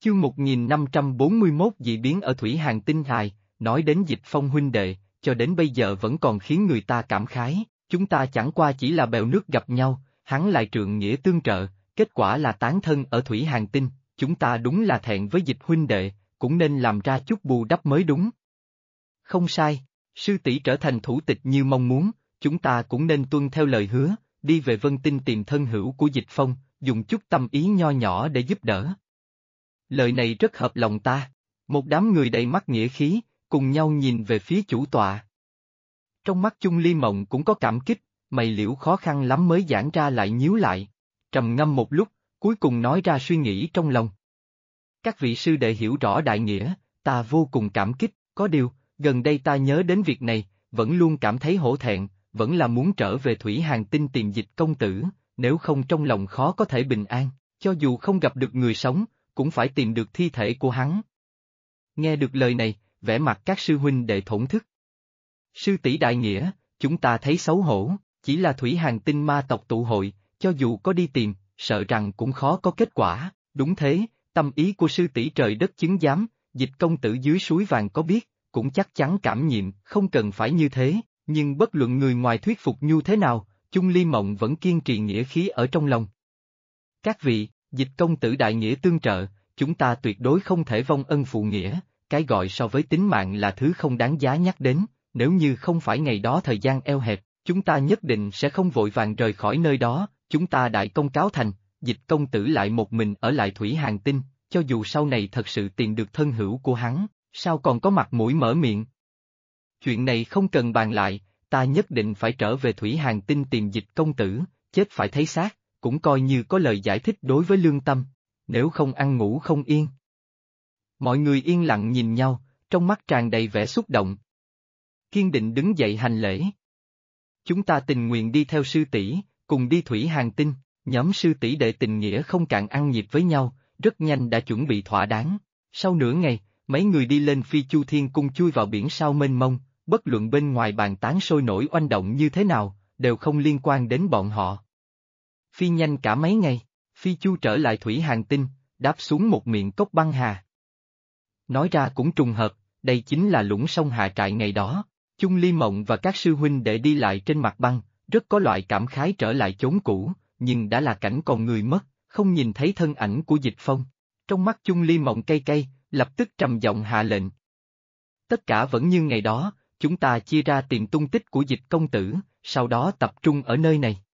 Chương 1541 dị biến ở Thủy Hàn Tinh Hài, nói đến Dịch Phong huynh đệ, cho đến bây giờ vẫn còn khiến người ta cảm khái, chúng ta chẳng qua chỉ là bèo nước gặp nhau, hắn lại trượng nghĩa tương trợ, kết quả là tán thân ở Thủy Hàn Tinh, chúng ta đúng là thẹn với Dịch huynh đệ, cũng nên làm ra chút bù đắp mới đúng. Không sai, sư tỷ trở thành thủ tịch như mong muốn, chúng ta cũng nên tuân theo lời hứa, đi về Vân Tinh tìm thân hữu của Dịch Phong, dùng chút tâm ý nho nhỏ để giúp đỡ. Lời này rất hợp lòng ta. Một đám người đầy mắt nghĩa khí, cùng nhau nhìn về phía chủ tọa. Trong mắt Chung Ly Mộng cũng có cảm kích, mày liễu khó khăn lắm mới giãn ra lại nhíu lại. Trầm ngâm một lúc, cuối cùng nói ra suy nghĩ trong lòng. Các vị sư đệ hiểu rõ đại nghĩa, ta vô cùng cảm kích, có điều, gần đây ta nhớ đến việc này, vẫn luôn cảm thấy hổ thẹn, vẫn là muốn trở về Thủy Hàn Tinh tìm Dịch công tử, nếu không trong lòng khó có thể bình an, cho dù không gặp được người sống, cũng phải tìm được thi thể của hắn. Nghe được lời này, vẻ mặt các sư huynh đệ thổn thức. Sư tỷ đại nghĩa, chúng ta thấy xấu hổ, chỉ là Thủy Hàn Tinh ma tộc tụ hội, cho dù có đi tìm, sợ rằng cũng khó có kết quả, đúng thế, tâm ý của sư tỷ trời đất chứng giám, Dịch công tử dưới suối vàng có biết, cũng chắc chắn cảm nhiệm, không cần phải như thế, nhưng bất luận người ngoài thuyết phục nhu thế nào, Chung Ly Mộng vẫn kiên trì nghĩa khí ở trong lòng. Các vị, Dịch công tử đại nghĩa tương trợ, chúng ta tuyệt đối không thể vong ân phụ nghĩa, cái gọi so với tính mạng là thứ không đáng giá nhắc đến, nếu như không phải ngày đó thời gian eo hẹp, chúng ta nhất định sẽ không vội vàng rời khỏi nơi đó, chúng ta đại công cáo thành, Dịch công tử lại một mình ở lại Thủy Hàn Tinh, cho dù sau này thật sự tìm được thân hữu của hắn, sao còn có mặt mũi mở miệng. Chuyện này không cần bàn lại, ta nhất định phải trở về Thủy Hàn Tinh tìm Dịch công tử, chết phải thấy xác, cũng coi như có lời giải thích đối với lương tâm, nếu không ăn ngủ không yên. Mọi người yên lặng nhìn nhau, trong mắt tràn đầy vẻ xúc động. Kiên định đứng dậy hành lễ. Chúng ta tình nguyện đi theo sư tỷ, cùng đi Thủy Hàn Tinh, nhóm sư tỷ đệ tình nghĩa không cạn ăn nhịp với nhau, rất nhanh đã chuẩn bị thỏa đáng. Sau nửa ngày, mấy người đi lên Phi Chu Thiên Cung chui vào biển sao mênh mông, bất luận bên ngoài bàn tán sôi nổi oanh động như thế nào, đều không liên quan đến bọn họ. Phi nhanh cả mấy ngày, Phi Chu trở lại Thủy Hàn Tinh, đáp xuống một miệng cốc băng hà. Nói ra cũng trùng hợp, đây chính là lũng sông Hạ Trại ngày đó. Chung Ly Mộng và các sư huynh để đi lại trên mặt băng, rất có loại cảm khái trở lại chốn cũ, nhưng đã là cảnh còn người mất, không nhìn thấy thân ảnh của Dịch Phong. Trong mắt Chung Ly Mộng cay cay, lập tức trầm giọng hạ lệnh. Tất cả vẫn như ngày đó, chúng ta chia ra tìm tung tích của Dịch công tử, sau đó tập trung ở nơi này.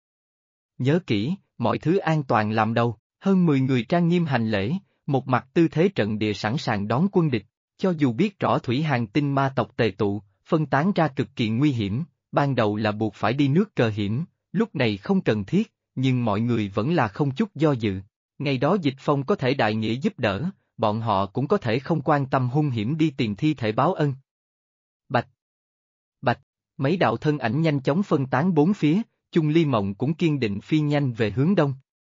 Nhớ kỹ, mọi thứ an toàn làm đầu, hơn 10 người trang nghiêm hành lễ, một mặt tư thế trận địa sẵn sàng đón quân địch, cho dù biết rõ Thủy Hàn Tinh ma tộc tề tụ, phân tán ra cực kỳ nguy hiểm, ban đầu là buộc phải đi nước cờ hiểm, lúc này không cần thiết, nhưng mọi người vẫn là không chút do dự. Ngày đó Dịch Phong có thể đại nghĩa giúp đỡ, bọn họ cũng có thể không quan tâm hung hiểm đi tìm thi thể báo ân. Bạch! Bạch! Mấy đạo thân ảnh nhanh chóng phân tán bốn phía, Chung Ly Mộng cũng kiên định phi nhanh về hướng đông.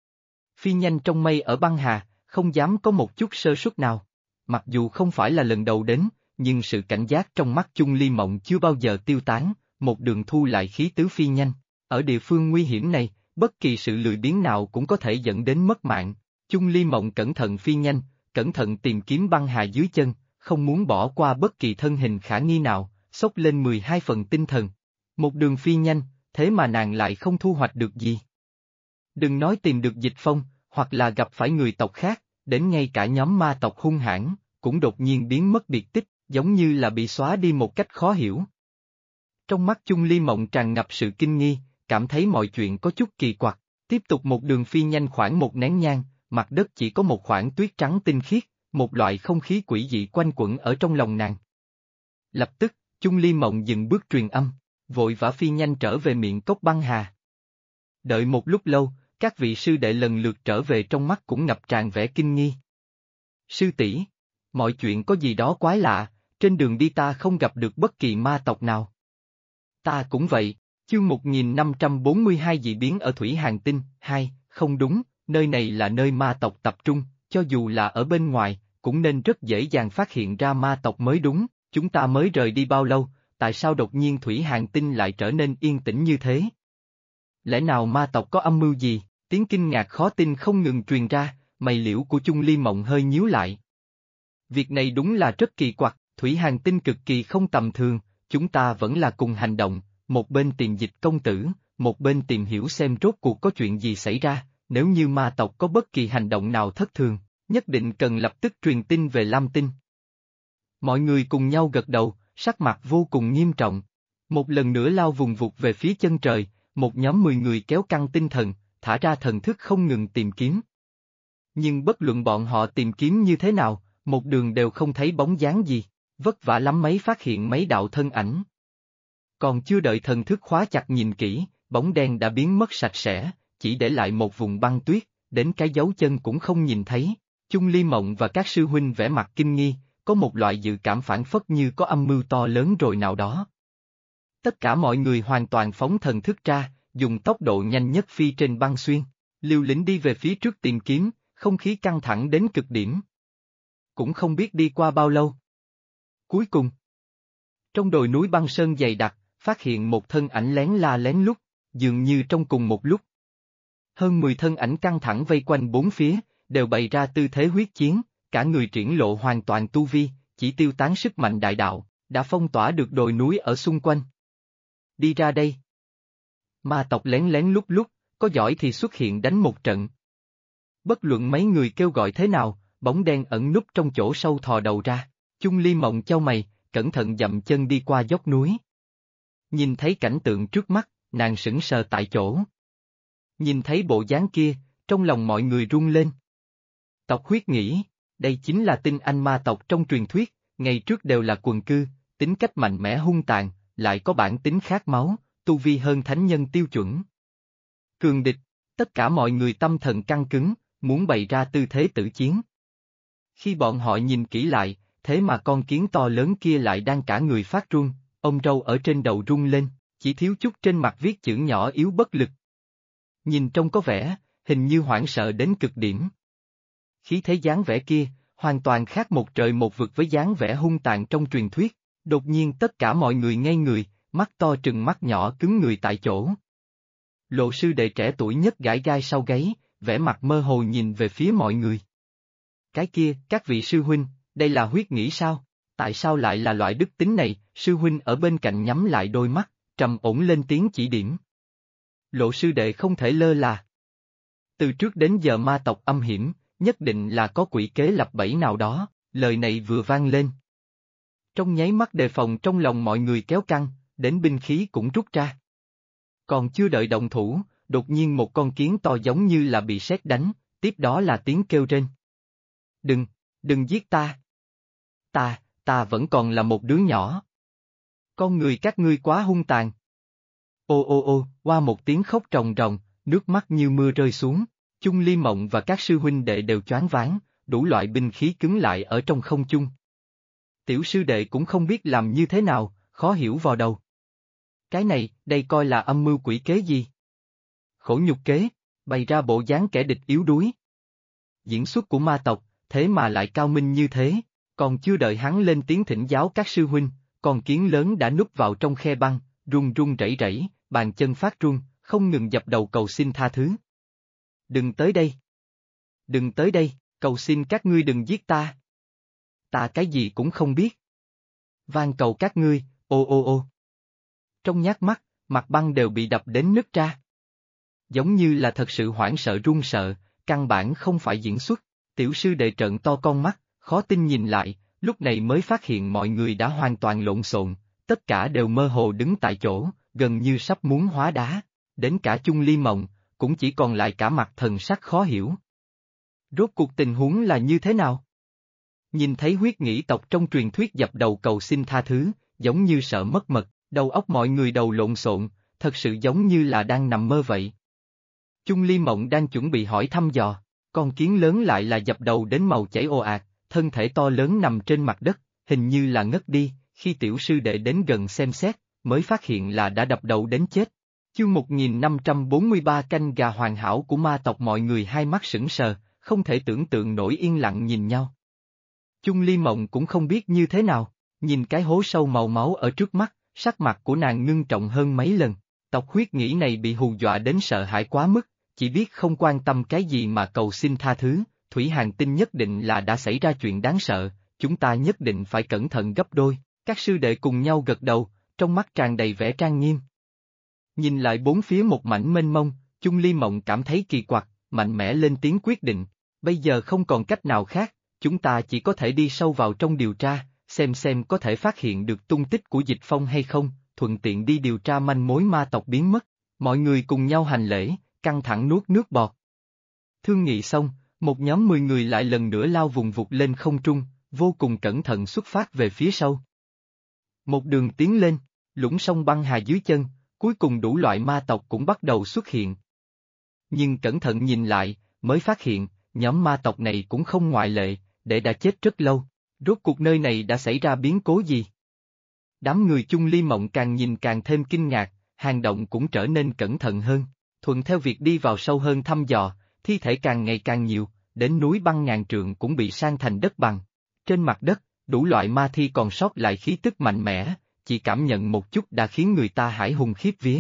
Phi nhanh trong mây ở băng hà, không dám có một chút sơ suất nào. Mặc dù không phải là lần đầu đến, nhưng sự cảnh giác trong mắt Chung Ly Mộng chưa bao giờ tiêu tán, một đường thu lại khí tứ phi nhanh. Ở địa phương nguy hiểm này, bất kỳ sự lười biếng nào cũng có thể dẫn đến mất mạng. Chung Ly Mộng cẩn thận phi nhanh, cẩn thận tìm kiếm băng hà dưới chân, không muốn bỏ qua bất kỳ thân hình khả nghi nào, xốc lên 12 phần tinh thần. Một đường phi nhanh, thế mà nàng lại không thu hoạch được gì. Đừng nói tìm được Dịch Phong, hoặc là gặp phải người tộc khác, đến ngay cả nhóm ma tộc hung hãn, cũng đột nhiên biến mất biệt tích, giống như là bị xóa đi một cách khó hiểu. Trong mắt Chung Ly Mộng tràn ngập sự kinh nghi, cảm thấy mọi chuyện có chút kỳ quặc, tiếp tục một đường phi nhanh khoảng một nén nhang, mặt đất chỉ có một khoảng tuyết trắng tinh khiết, một loại không khí quỷ dị quanh quẩn ở trong lòng nàng. Lập tức, Chung Ly Mộng dừng bước truyền âm, vội vã phi nhanh trở về miệng cốc băng hà. Đợi một lúc lâu, các vị sư đệ lần lượt trở về trong mắt cũng ngập tràn vẻ kinh nghi. Sư tỷ, mọi chuyện có gì đó quái lạ, trên đường đi ta không gặp được bất kỳ ma tộc nào. Ta cũng vậy, chương 1542 dị biến ở Thủy Hàn Tinh, 2, không đúng, nơi này là nơi ma tộc tập trung, cho dù là ở bên ngoài, cũng nên rất dễ dàng phát hiện ra ma tộc mới đúng, chúng ta mới rời đi bao lâu, tại sao đột nhiên Thủy Hàn Tinh lại trở nên yên tĩnh như thế? Lẽ nào ma tộc có âm mưu gì? Tiếng kinh ngạc khó tin không ngừng truyền ra, mày liễu của Chung Ly Mộng hơi nhíu lại, Việc này đúng là rất kỳ quặc, Thủy Hàn Tinh cực kỳ không tầm thường, chúng ta vẫn là cùng hành động, một bên tìm Dịch công tử, một bên tìm hiểu xem rốt cuộc có chuyện gì xảy ra, nếu như ma tộc có bất kỳ hành động nào thất thường, nhất định cần lập tức truyền tin về Lam Tinh. Mọi người cùng nhau gật đầu, sắc mặt vô cùng nghiêm trọng. Một lần nữa lao vùng vụt về phía chân trời, một nhóm 10 người kéo căng tinh thần, thả ra thần thức không ngừng tìm kiếm. Nhưng bất luận bọn họ tìm kiếm như thế nào, một đường đều không thấy bóng dáng gì, vất vả lắm mới phát hiện mấy đạo thân ảnh. Còn chưa đợi thần thức khóa chặt nhìn kỹ, bóng đen đã biến mất sạch sẽ, chỉ để lại một vùng băng tuyết, đến cái dấu chân cũng không nhìn thấy. Chung Ly Mộng và các sư huynh vẻ mặt kinh nghi, có một loại dự cảm phản phất như có âm mưu to lớn rồi nào đó. Tất cả mọi người hoàn toàn phóng thần thức ra, dùng tốc độ nhanh nhất phi trên băng xuyên, liều lĩnh đi về phía trước tìm kiếm, không khí căng thẳng đến cực điểm. Cũng không biết đi qua bao lâu. Cuối cùng, trong đồi núi băng sơn dày đặc, phát hiện một thân ảnh lén la lén lút, dường như trong cùng một lúc. Hơn 10 thân ảnh căng thẳng vây quanh bốn phía, đều bày ra tư thế huyết chiến, cả người triển lộ hoàn toàn tu vi, chỉ tiêu tán sức mạnh đại đạo, đã phong tỏa được đồi núi ở xung quanh. Đi ra đây. Ma tộc lén lén lút lút, có giỏi thì xuất hiện đánh một trận. Bất luận mấy người kêu gọi thế nào, bóng đen ẩn núp trong chỗ sâu thò đầu ra. Chung Ly Mộng chau mày, cẩn thận dậm chân đi qua dốc núi. Nhìn thấy cảnh tượng trước mắt, nàng sững sờ tại chỗ. Nhìn thấy bộ dáng kia, trong lòng mọi người rung lên. Tộc Huyết nghĩ, đây chính là tinh anh ma tộc trong truyền thuyết, ngày trước đều là quần cư, tính cách mạnh mẽ hung tàn, lại có bản tính khát máu, tu vi hơn thánh nhân tiêu chuẩn. Cường địch, tất cả mọi người tâm thần căng cứng, muốn bày ra tư thế tử chiến. Khi bọn họ nhìn kỹ lại, thế mà con kiến to lớn kia lại đang cả người phát run, ông râu ở trên đầu rung lên, chỉ thiếu chút trên mặt viết chữ nhỏ yếu bất lực. Nhìn trông có vẻ, hình như hoảng sợ đến cực điểm. Khí thế dáng vẻ kia, hoàn toàn khác một trời một vực với dáng vẻ hung tàn trong truyền thuyết, đột nhiên tất cả mọi người ngây người, mắt to trừng mắt nhỏ cứng người tại chỗ. Lộ sư đệ trẻ tuổi nhất gãi gai sau gáy, vẻ mặt mơ hồ nhìn về phía mọi người. Cái kia, các vị sư huynh, đây là Huyết nghĩ sao? Tại sao lại là loại đức tính này? Sư huynh ở bên cạnh nhắm lại đôi mắt, trầm ổn lên tiếng chỉ điểm. Lộ sư đệ không thể lơ là. Từ trước đến giờ ma tộc âm hiểm, nhất định là có quỷ kế lập bẫy nào đó, lời này vừa vang lên. Trong nháy mắt đề phòng trong lòng mọi người kéo căng, đến binh khí cũng rút ra. Còn chưa đợi động thủ, đột nhiên một con kiến to giống như là bị sét đánh, tiếp đó là tiếng kêu rên. Đừng giết ta. Ta vẫn còn là một đứa nhỏ. Con người các ngươi quá hung tàn. Ô, qua một tiếng khóc ròng ròng, nước mắt như mưa rơi xuống, Chung Ly Mộng và các sư huynh đệ đều choáng váng, đủ loại binh khí cứng lại ở trong không trung. Tiểu sư đệ cũng không biết làm như thế nào, khó hiểu vào đầu. Cái này, đây coi là âm mưu quỷ kế gì? Khổ nhục kế, bày ra bộ dáng kẻ địch yếu đuối. Diễn xuất của ma tộc, thế mà lại cao minh như thế, còn chưa đợi hắn lên tiếng thỉnh giáo các sư huynh, con kiến lớn đã núp vào trong khe băng, run run rẩy rẩy, bàn chân phát run, không ngừng dập đầu cầu xin tha thứ. Đừng tới đây. Đừng tới đây, cầu xin các ngươi đừng giết ta. Ta cái gì cũng không biết. Van cầu các ngươi, ô. Trong nhát mắt, mặt băng đều bị đập đến nứt ra. Giống như là thật sự hoảng sợ run sợ, căn bản không phải diễn xuất. Tiểu sư đệ trợn to con mắt, khó tin nhìn lại, lúc này mới phát hiện mọi người đã hoàn toàn lộn xộn, tất cả đều mơ hồ đứng tại chỗ, gần như sắp muốn hóa đá. Đến cả Chung Ly Mộng, cũng chỉ còn lại cả mặt thần sắc khó hiểu. Rốt cuộc tình huống là như thế nào? Nhìn thấy Huyết nghĩ tộc trong truyền thuyết dập đầu cầu xin tha thứ, giống như sợ mất mật, đầu óc mọi người đầu lộn xộn, thật sự giống như là đang nằm mơ vậy. Chung Ly Mộng đang chuẩn bị hỏi thăm dò, con kiến lớn lại là dập đầu đến màu chảy ồ ạt, thân thể to lớn nằm trên mặt đất, hình như là ngất đi, khi tiểu sư đệ đến gần xem xét, mới phát hiện là đã đập đầu đến chết. Chương 1543 canh gà hoàn hảo của ma tộc, mọi người hai mắt sững sờ, không thể tưởng tượng nổi yên lặng nhìn nhau. Chung Ly Mộng cũng không biết như thế nào, nhìn cái hố sâu màu máu ở trước mắt, sắc mặt của nàng ngưng trọng hơn mấy lần, tộc Huyết nghĩ này bị hù dọa đến sợ hãi quá mức, chỉ biết không quan tâm cái gì mà cầu xin tha thứ, Thủy Hàn Tinh nhất định là đã xảy ra chuyện đáng sợ, chúng ta nhất định phải cẩn thận gấp đôi. Các sư đệ cùng nhau gật đầu, trong mắt tràn đầy vẻ trang nghiêm. Nhìn lại bốn phía một mảnh mênh mông, Chung Ly Mộng cảm thấy kỳ quặc, mạnh mẽ lên tiếng quyết định. Bây giờ không còn cách nào khác, chúng ta chỉ có thể đi sâu vào trong điều tra, xem có thể phát hiện được tung tích của Dịch Phong hay không, thuận tiện đi điều tra manh mối ma tộc biến mất. Mọi người cùng nhau hành lễ, căng thẳng nuốt nước bọt. Thương nghị xong, một nhóm 10 người lại lần nữa lao vùng vụt lên không trung, vô cùng cẩn thận xuất phát về phía sau. Một đường tiến lên, lũng sông băng hà dưới chân, cuối cùng đủ loại ma tộc cũng bắt đầu xuất hiện. Nhưng cẩn thận nhìn lại, mới phát hiện, nhóm ma tộc này cũng không ngoại lệ, để đã chết rất lâu. Rốt cuộc nơi này đã xảy ra biến cố gì? Đám người Chung Ly Mộng càng nhìn càng thêm kinh ngạc, hành động cũng trở nên cẩn thận hơn. Thuận theo việc đi vào sâu hơn thăm dò, thi thể càng ngày càng nhiều, đến núi băng ngàn trượng cũng bị san thành đất bằng. Trên mặt đất, đủ loại ma thi còn sót lại khí tức mạnh mẽ, chỉ cảm nhận một chút đã khiến người ta hãi hùng khiếp vía.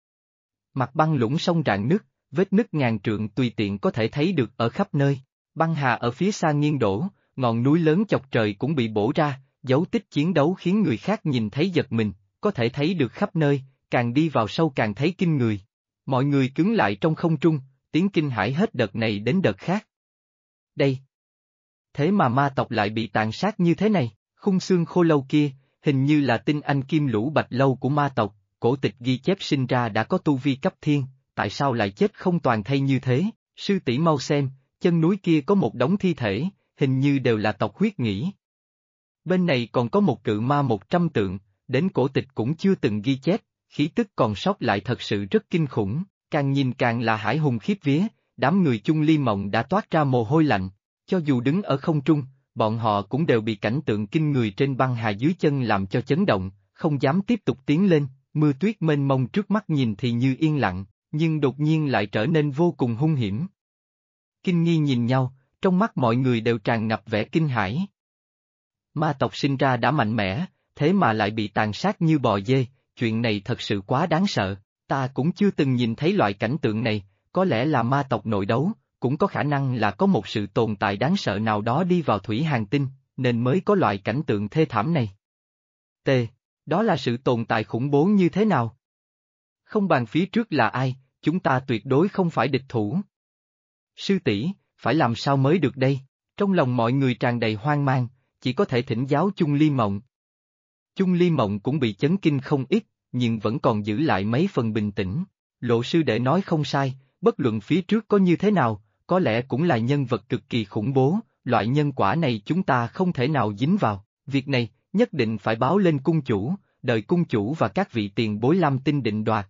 Mặt băng lũng sông rạn nứt, vết nứt ngàn trượng tùy tiện có thể thấy được ở khắp nơi. Băng hà ở phía xa nghiêng đổ, ngọn núi lớn chọc trời cũng bị bổ ra, dấu tích chiến đấu khiến người khác nhìn thấy giật mình, có thể thấy được khắp nơi, càng đi vào sâu càng thấy kinh người. Mọi người cứng lại trong không trung, tiếng kinh hãi hết đợt này đến đợt khác. Đây! Thế mà ma tộc lại bị tàn sát như thế này, khung xương khô lâu kia, hình như là tinh anh kim lũ bạch lâu của ma tộc, cổ tịch ghi chép sinh ra đã có tu vi cấp thiên, tại sao lại chết không toàn thây như thế? Sư tỷ mau xem, chân núi kia có một đống thi thể, hình như đều là tộc huyết nghĩ. Bên này còn có một cự ma 100 tượng, đến cổ tịch cũng chưa từng ghi chép, khí tức còn sót lại thật sự rất kinh khủng, càng nhìn càng là hải hùng khiếp vía, đám người Chung Ly Mộng đã toát ra mồ hôi lạnh, cho dù đứng ở không trung, bọn họ cũng đều bị cảnh tượng kinh người trên băng hà dưới chân làm cho chấn động, không dám tiếp tục tiến lên, mưa tuyết mênh mông trước mắt nhìn thì như yên lặng, nhưng đột nhiên lại trở nên vô cùng hung hiểm. Kinh nghi nhìn nhau, trong mắt mọi người đều tràn ngập vẻ kinh hãi. Ma tộc sinh ra đã mạnh mẽ, thế mà lại bị tàn sát như bò dê, chuyện này thật sự quá đáng sợ, ta cũng chưa từng nhìn thấy loại cảnh tượng này, có lẽ là ma tộc nội đấu, cũng có khả năng là có một sự tồn tại đáng sợ nào đó đi vào thủy hành tinh, nên mới có loại cảnh tượng thê thảm này. T. Đó là sự tồn tại khủng bố như thế nào? Không bàn phía trước là ai, chúng ta tuyệt đối không phải địch thủ. Sư tỷ, phải làm sao mới được đây? Trong lòng mọi người tràn đầy hoang mang, chỉ có thể thỉnh giáo Chung Ly Mộng. Chung Ly Mộng cũng bị chấn kinh không ít, nhưng vẫn còn giữ lại mấy phần bình tĩnh. Lộ sư đệ nói không sai, bất luận phía trước có như thế nào, có lẽ cũng là nhân vật cực kỳ khủng bố, loại nhân quả này chúng ta không thể nào dính vào, việc này, nhất định phải báo lên cung chủ, đợi cung chủ và các vị tiền bối Lam Tinh định đoạt.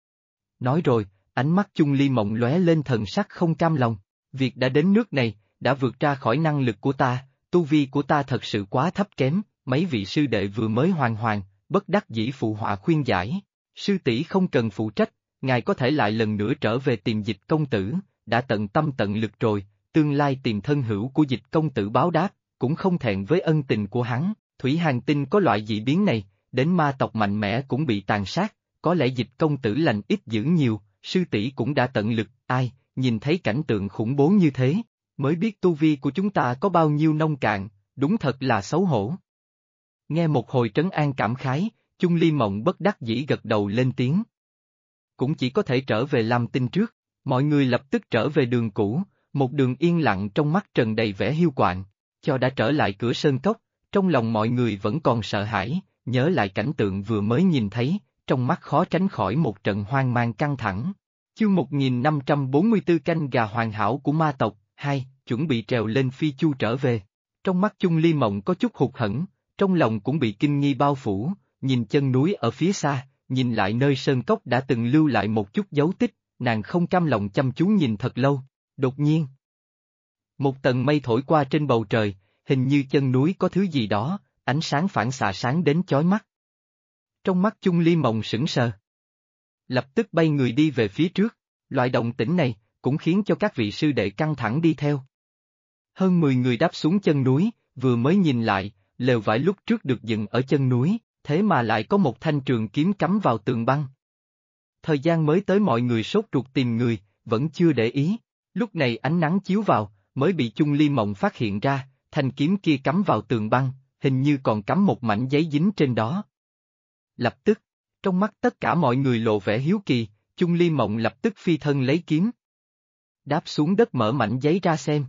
Nói rồi, ánh mắt Chung Ly Mộng lóe lên thần sắc không cam lòng, việc đã đến nước này, đã vượt ra khỏi năng lực của ta, tu vi của ta thật sự quá thấp kém, mấy vị sư đệ vừa mới hoàn, bất đắc dĩ phụ họa khuyên giải, sư tỷ không cần phụ trách, ngài có thể lại lần nữa trở về tìm Dịch công tử, đã tận tâm tận lực rồi, tương lai tìm thân hữu của Dịch công tử báo đáp, cũng không thẹn với ân tình của hắn, thủy hành tinh có loại dị biến này, đến ma tộc mạnh mẽ cũng bị tàn sát, có lẽ Dịch công tử lành ít dữ nhiều, sư tỷ cũng đã tận lực, ai, nhìn thấy cảnh tượng khủng bố như thế, mới biết tu vi của chúng ta có bao nhiêu nông cạn, đúng thật là xấu hổ. Nghe một hồi trấn an cảm khái, Chung Ly Mộng bất đắc dĩ gật đầu lên tiếng. Cũng chỉ có thể trở về Lam Tinh trước, mọi người lập tức trở về đường cũ, một đường yên lặng trong mắt trần đầy vẻ hiu quạnh, cho đã trở lại cửa sơn cốc, trong lòng mọi người vẫn còn sợ hãi, nhớ lại cảnh tượng vừa mới nhìn thấy, trong mắt khó tránh khỏi một trận hoang mang căng thẳng. Chương 1544 canh gà hoàn hảo của ma tộc, 2, chuẩn bị trèo lên phi chu trở về. Trong mắt Chung Ly Mộng có chút hụt hẫng, trong lòng cũng bị kinh nghi bao phủ, nhìn chân núi ở phía xa, nhìn lại nơi sơn cốc đã từng lưu lại một chút dấu tích, nàng không cam lòng chăm chú nhìn thật lâu, đột nhiên. Một tầng mây thổi qua trên bầu trời, hình như chân núi có thứ gì đó, ánh sáng phản xạ sáng đến chói mắt. Trong mắt Chung Ly Mộng sững sờ. Lập tức bay người đi về phía trước, loại động tĩnh này, cũng khiến cho các vị sư đệ căng thẳng đi theo. Hơn 10 người đáp xuống chân núi, vừa mới nhìn lại, lều vải lúc trước được dựng ở chân núi, thế mà lại có một thanh trường kiếm cắm vào tường băng. Thời gian mới tới mọi người sốt ruột tìm người, vẫn chưa để ý, lúc này ánh nắng chiếu vào, mới bị Chung Ly Mộng phát hiện ra, thanh kiếm kia cắm vào tường băng, hình như còn cắm một mảnh giấy dính trên đó. Lập tức, trong mắt tất cả mọi người lộ vẻ hiếu kỳ, Chung Ly Mộng lập tức phi thân lấy kiếm. Đáp xuống đất mở mảnh giấy ra xem.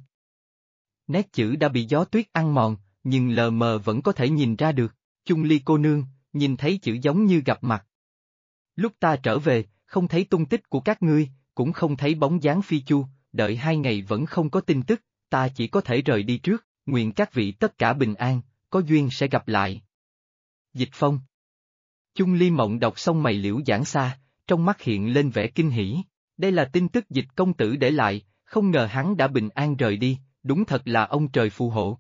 Nét chữ đã bị gió tuyết ăn mòn, nhưng lờ mờ vẫn có thể nhìn ra được. Chung Ly cô nương, nhìn thấy chữ giống như gặp mặt. Lúc ta trở về, không thấy tung tích của các ngươi, cũng không thấy bóng dáng Phi Chu, đợi 2 ngày vẫn không có tin tức, ta chỉ có thể rời đi trước, nguyện các vị tất cả bình an, có duyên sẽ gặp lại. Dịch Phong. Chung Ly Mộng đọc xong mày liễu giãn xa, trong mắt hiện lên vẻ kinh hỉ. Đây là tin tức Dịch công tử để lại, không ngờ hắn đã bình an rời đi, đúng thật là ông trời phù hộ.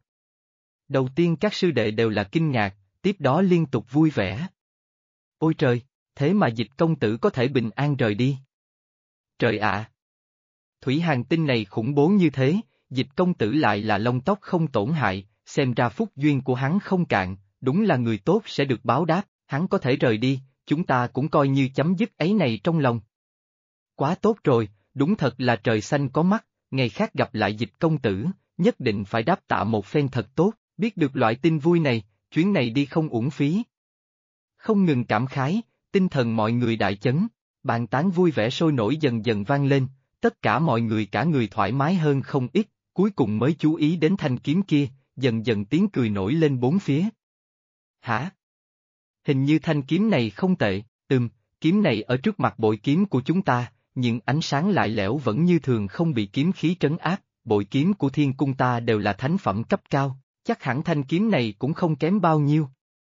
Đầu tiên các sư đệ đều là kinh ngạc, tiếp đó liên tục vui vẻ. Ôi trời, thế mà Dịch công tử có thể bình an rời đi. Trời ạ! Thủy Hàn Tinh này khủng bố như thế, Dịch công tử lại là lông tóc không tổn hại, xem ra phúc duyên của hắn không cạn, đúng là người tốt sẽ được báo đáp, hắn có thể rời đi, chúng ta cũng coi như chấm dứt ấy này trong lòng. Quá tốt rồi, đúng thật là trời xanh có mắt, ngày khác gặp lại Dịch công tử, nhất định phải đáp tạ một phen thật tốt, biết được loại tin vui này, chuyến này đi không uổng phí. Không ngừng cảm khái, tinh thần mọi người đại chấn, bàn tán vui vẻ sôi nổi dần dần vang lên, tất cả mọi người cả người thoải mái hơn không ít, cuối cùng mới chú ý đến thanh kiếm kia, dần dần tiếng cười nổi lên bốn phía. Hả? Hình như thanh kiếm này không tệ, kiếm này ở trước mặt bội kiếm của chúng ta, nhưng ánh sáng lại lẽo vẫn như thường không bị kiếm khí trấn áp, bội kiếm của thiên cung ta đều là thánh phẩm cấp cao, chắc hẳn thanh kiếm này cũng không kém bao nhiêu.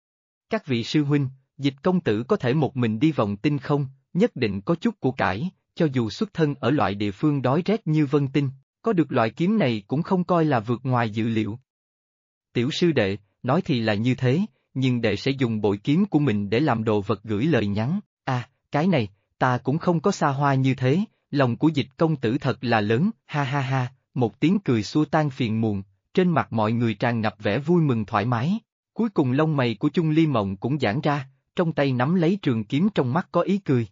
Các vị sư huynh, Dịch công tử có thể một mình đi vòng tinh không, nhất định có chút của cải, cho dù xuất thân ở loại địa phương đói rét như Vân Tinh, có được loại kiếm này cũng không coi là vượt ngoài dự liệu. Tiểu sư đệ, nói thì là như thế, nhưng đệ sẽ dùng bội kiếm của mình để làm đồ vật gửi lời nhắn, cái này, ta cũng không có xa hoa như thế, lòng của Dịch công tử thật là lớn, ha ha ha, một tiếng cười xua tan phiền muộn, trên mặt mọi người tràn ngập vẻ vui mừng thoải mái, cuối cùng lông mày của Chung Ly Mộng cũng giãn ra, trong tay nắm lấy trường kiếm trong mắt có ý cười.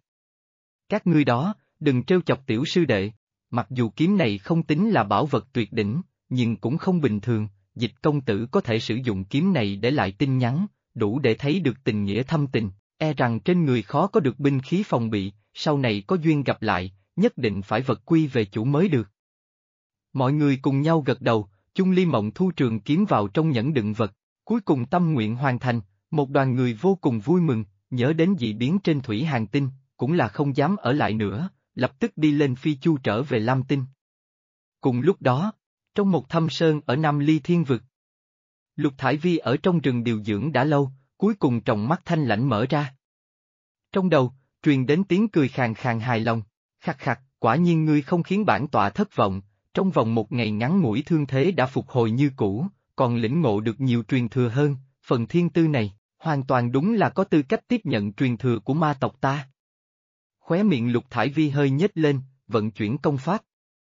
Các ngươi đó, đừng trêu chọc tiểu sư đệ, mặc dù kiếm này không tính là bảo vật tuyệt đỉnh, nhưng cũng không bình thường, Dịch công tử có thể sử dụng kiếm này để lại tin nhắn, đủ để thấy được tình nghĩa thâm tình, e rằng trên người khó có được binh khí phòng bị, sau này có duyên gặp lại, nhất định phải vật quy về chủ mới được. Mọi người cùng nhau gật đầu, Chung Ly Mộng thu trường kiếm vào trong nhẫn đựng vật, cuối cùng tâm nguyện hoàn thành, một đoàn người vô cùng vui mừng, nhớ đến dị biến trên Thủy Hàn Tinh, cũng là không dám ở lại nữa, lập tức đi lên Phi Chu trở về Lam Tinh. Cùng lúc đó, trong một thâm sơn ở Nam Ly Thiên Vực, Lục Thải Vi ở trong rừng điều dưỡng đã lâu, cuối cùng tròng mắt thanh lãnh mở ra. Trong đầu, truyền đến tiếng cười khàn khàn hài lòng, khặc khặc, quả nhiên ngươi không khiến bản tọa thất vọng, trong vòng một ngày ngắn ngủi thương thế đã phục hồi như cũ, còn lĩnh ngộ được nhiều truyền thừa hơn, phần thiên tư này, hoàn toàn đúng là có tư cách tiếp nhận truyền thừa của ma tộc ta. Khóe miệng Lục Thải Vi hơi nhếch lên, vận chuyển công pháp.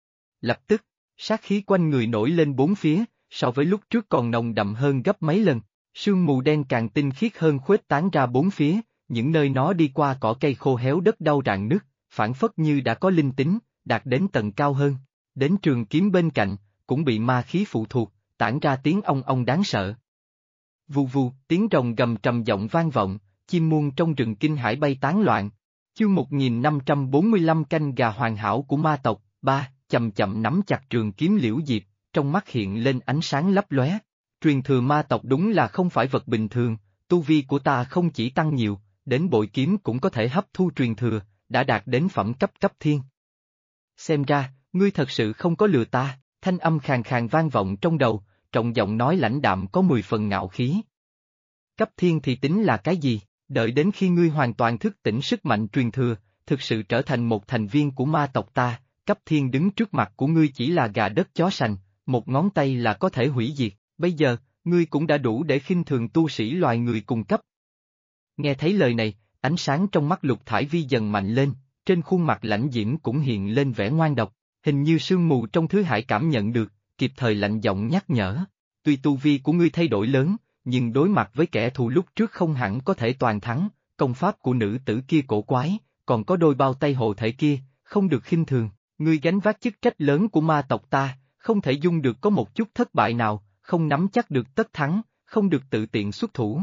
Lập tức, sát khí quanh người nổi lên bốn phía, so với lúc trước còn nồng đậm hơn gấp mấy lần, sương mù đen càng tinh khiết hơn khuếch tán ra bốn phía, những nơi nó đi qua cỏ cây khô héo đất đau rạn nứt, phản phất như đã có linh tính, đạt đến tầng cao hơn, đến trường kiếm bên cạnh, cũng bị ma khí phụ thuộc, tản ra tiếng ong ong đáng sợ. Vù vù, tiếng rồng gầm trầm giọng vang vọng, chim muông trong rừng kinh hải bay tán loạn. Chương 1545 canh gà hoàn hảo của ma tộc, chậm chậm nắm chặt trường kiếm Liễu Diệp, trong mắt hiện lên ánh sáng lấp lóe. Truyền thừa ma tộc đúng là không phải vật bình thường, tu vi của ta không chỉ tăng nhiều, đến bội kiếm cũng có thể hấp thu truyền thừa, đã đạt đến phẩm cấp thiên. Xem ra, ngươi thật sự không có lừa ta, thanh âm khàn khàn vang vọng trong đầu, trọng giọng nói lãnh đạm có 10 phần ngạo khí. Cấp thiên thì tính là cái gì? Đợi đến khi ngươi hoàn toàn thức tỉnh sức mạnh truyền thừa, thực sự trở thành một thành viên của ma tộc ta, cấp thiên đứng trước mặt của ngươi chỉ là gà đất chó sành, một ngón tay là có thể hủy diệt, bây giờ, ngươi cũng đã đủ để khinh thường tu sĩ loài người cùng cấp. Nghe thấy lời này, ánh sáng trong mắt Lục Thải Vi dần mạnh lên, trên khuôn mặt lãnh diễm cũng hiện lên vẻ ngoan độc, hình như sương mù trong thứ hải cảm nhận được, kịp thời lạnh giọng nhắc nhở. Tuy tu vi của ngươi thay đổi lớn, nhưng đối mặt với kẻ thù lúc trước không hẳn có thể toàn thắng, công pháp của nữ tử kia cổ quái, còn có đôi bao tay hộ thể kia, không được khinh thường, ngươi gánh vác chức trách lớn của ma tộc ta, không thể dung được có một chút thất bại nào, không nắm chắc được tất thắng, không được tự tiện xuất thủ.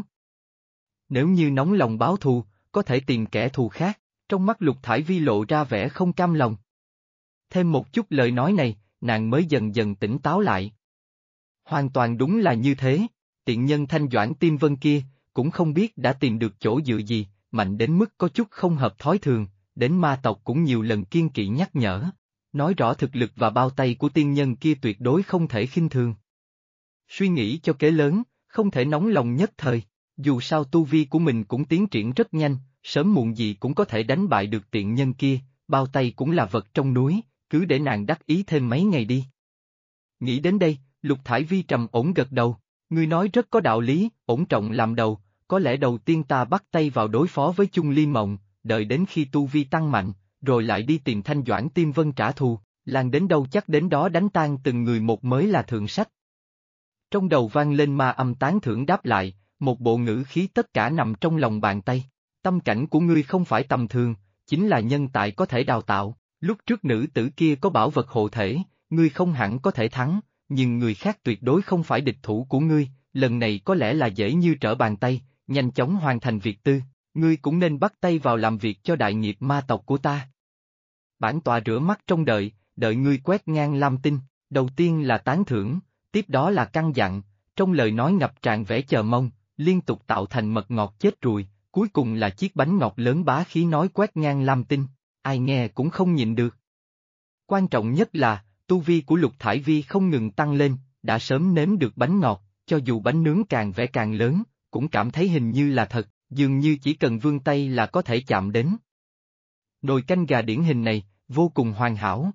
Nếu như nóng lòng báo thù, có thể tìm kẻ thù khác, trong mắt Lục Thải Vi lộ ra vẻ không cam lòng. Thêm một chút lời nói này, nàng mới dần dần tỉnh táo lại. Hoàn toàn đúng là như thế, tiện nhân Thanh Doãn Tiêm Vân kia, cũng không biết đã tìm được chỗ dựa gì, mạnh đến mức có chút không hợp thói thường, đến ma tộc cũng nhiều lần kiên kỵ nhắc nhở. Nói rõ thực lực và bao tay của tiên nhân kia tuyệt đối không thể khinh thường. Suy nghĩ cho kế lớn, không thể nóng lòng nhất thời, dù sao tu vi của mình cũng tiến triển rất nhanh, sớm muộn gì cũng có thể đánh bại được tiện nhân kia, bao tay cũng là vật trong núi, cứ để nàng đắc ý thêm mấy ngày đi. Nghĩ đến đây, Lục Thải Vi trầm ổn gật đầu, ngươi nói rất có đạo lý, ổn trọng làm đầu, có lẽ đầu tiên ta bắt tay vào đối phó với Chung Ly Mộng, đợi đến khi tu vi tăng mạnh, rồi lại đi tìm Thanh Doãn Tiêm Vân trả thù, làng đến đâu chắc đến đó đánh tan từng người một mới là thượng sách. Trong đầu vang lên ma âm tán thưởng đáp lại, một bộ ngữ khí tất cả nằm trong lòng bàn tay. Tâm cảnh của ngươi không phải tầm thường, chính là nhân tài có thể đào tạo, lúc trước nữ tử kia có bảo vật hộ thể, ngươi không hẳn có thể thắng, nhưng người khác tuyệt đối không phải địch thủ của ngươi, lần này có lẽ là dễ như trở bàn tay, nhanh chóng hoàn thành việc tư, ngươi cũng nên bắt tay vào làm việc cho đại nghiệp ma tộc của ta. Bản tọa rửa mắt trông đợi, đợi ngươi quét ngang Lam Tinh, đầu tiên là tán thưởng, tiếp đó là căn dặn, trong lời nói ngập tràn vẻ chờ mong, liên tục tạo thành mật ngọt chết ruồi, cuối cùng là chiếc bánh ngọt lớn bá khí nói quét ngang Lam Tinh, ai nghe cũng không nhịn được. Quan trọng nhất là, tu vi của Lục Thải Vi không ngừng tăng lên, đã sớm nếm được bánh ngọt, cho dù bánh nướng càng vẽ càng lớn, cũng cảm thấy hình như là thật, dường như chỉ cần vươn tay là có thể chạm đến. Nồi canh gà điển hình này, vô cùng hoàn hảo.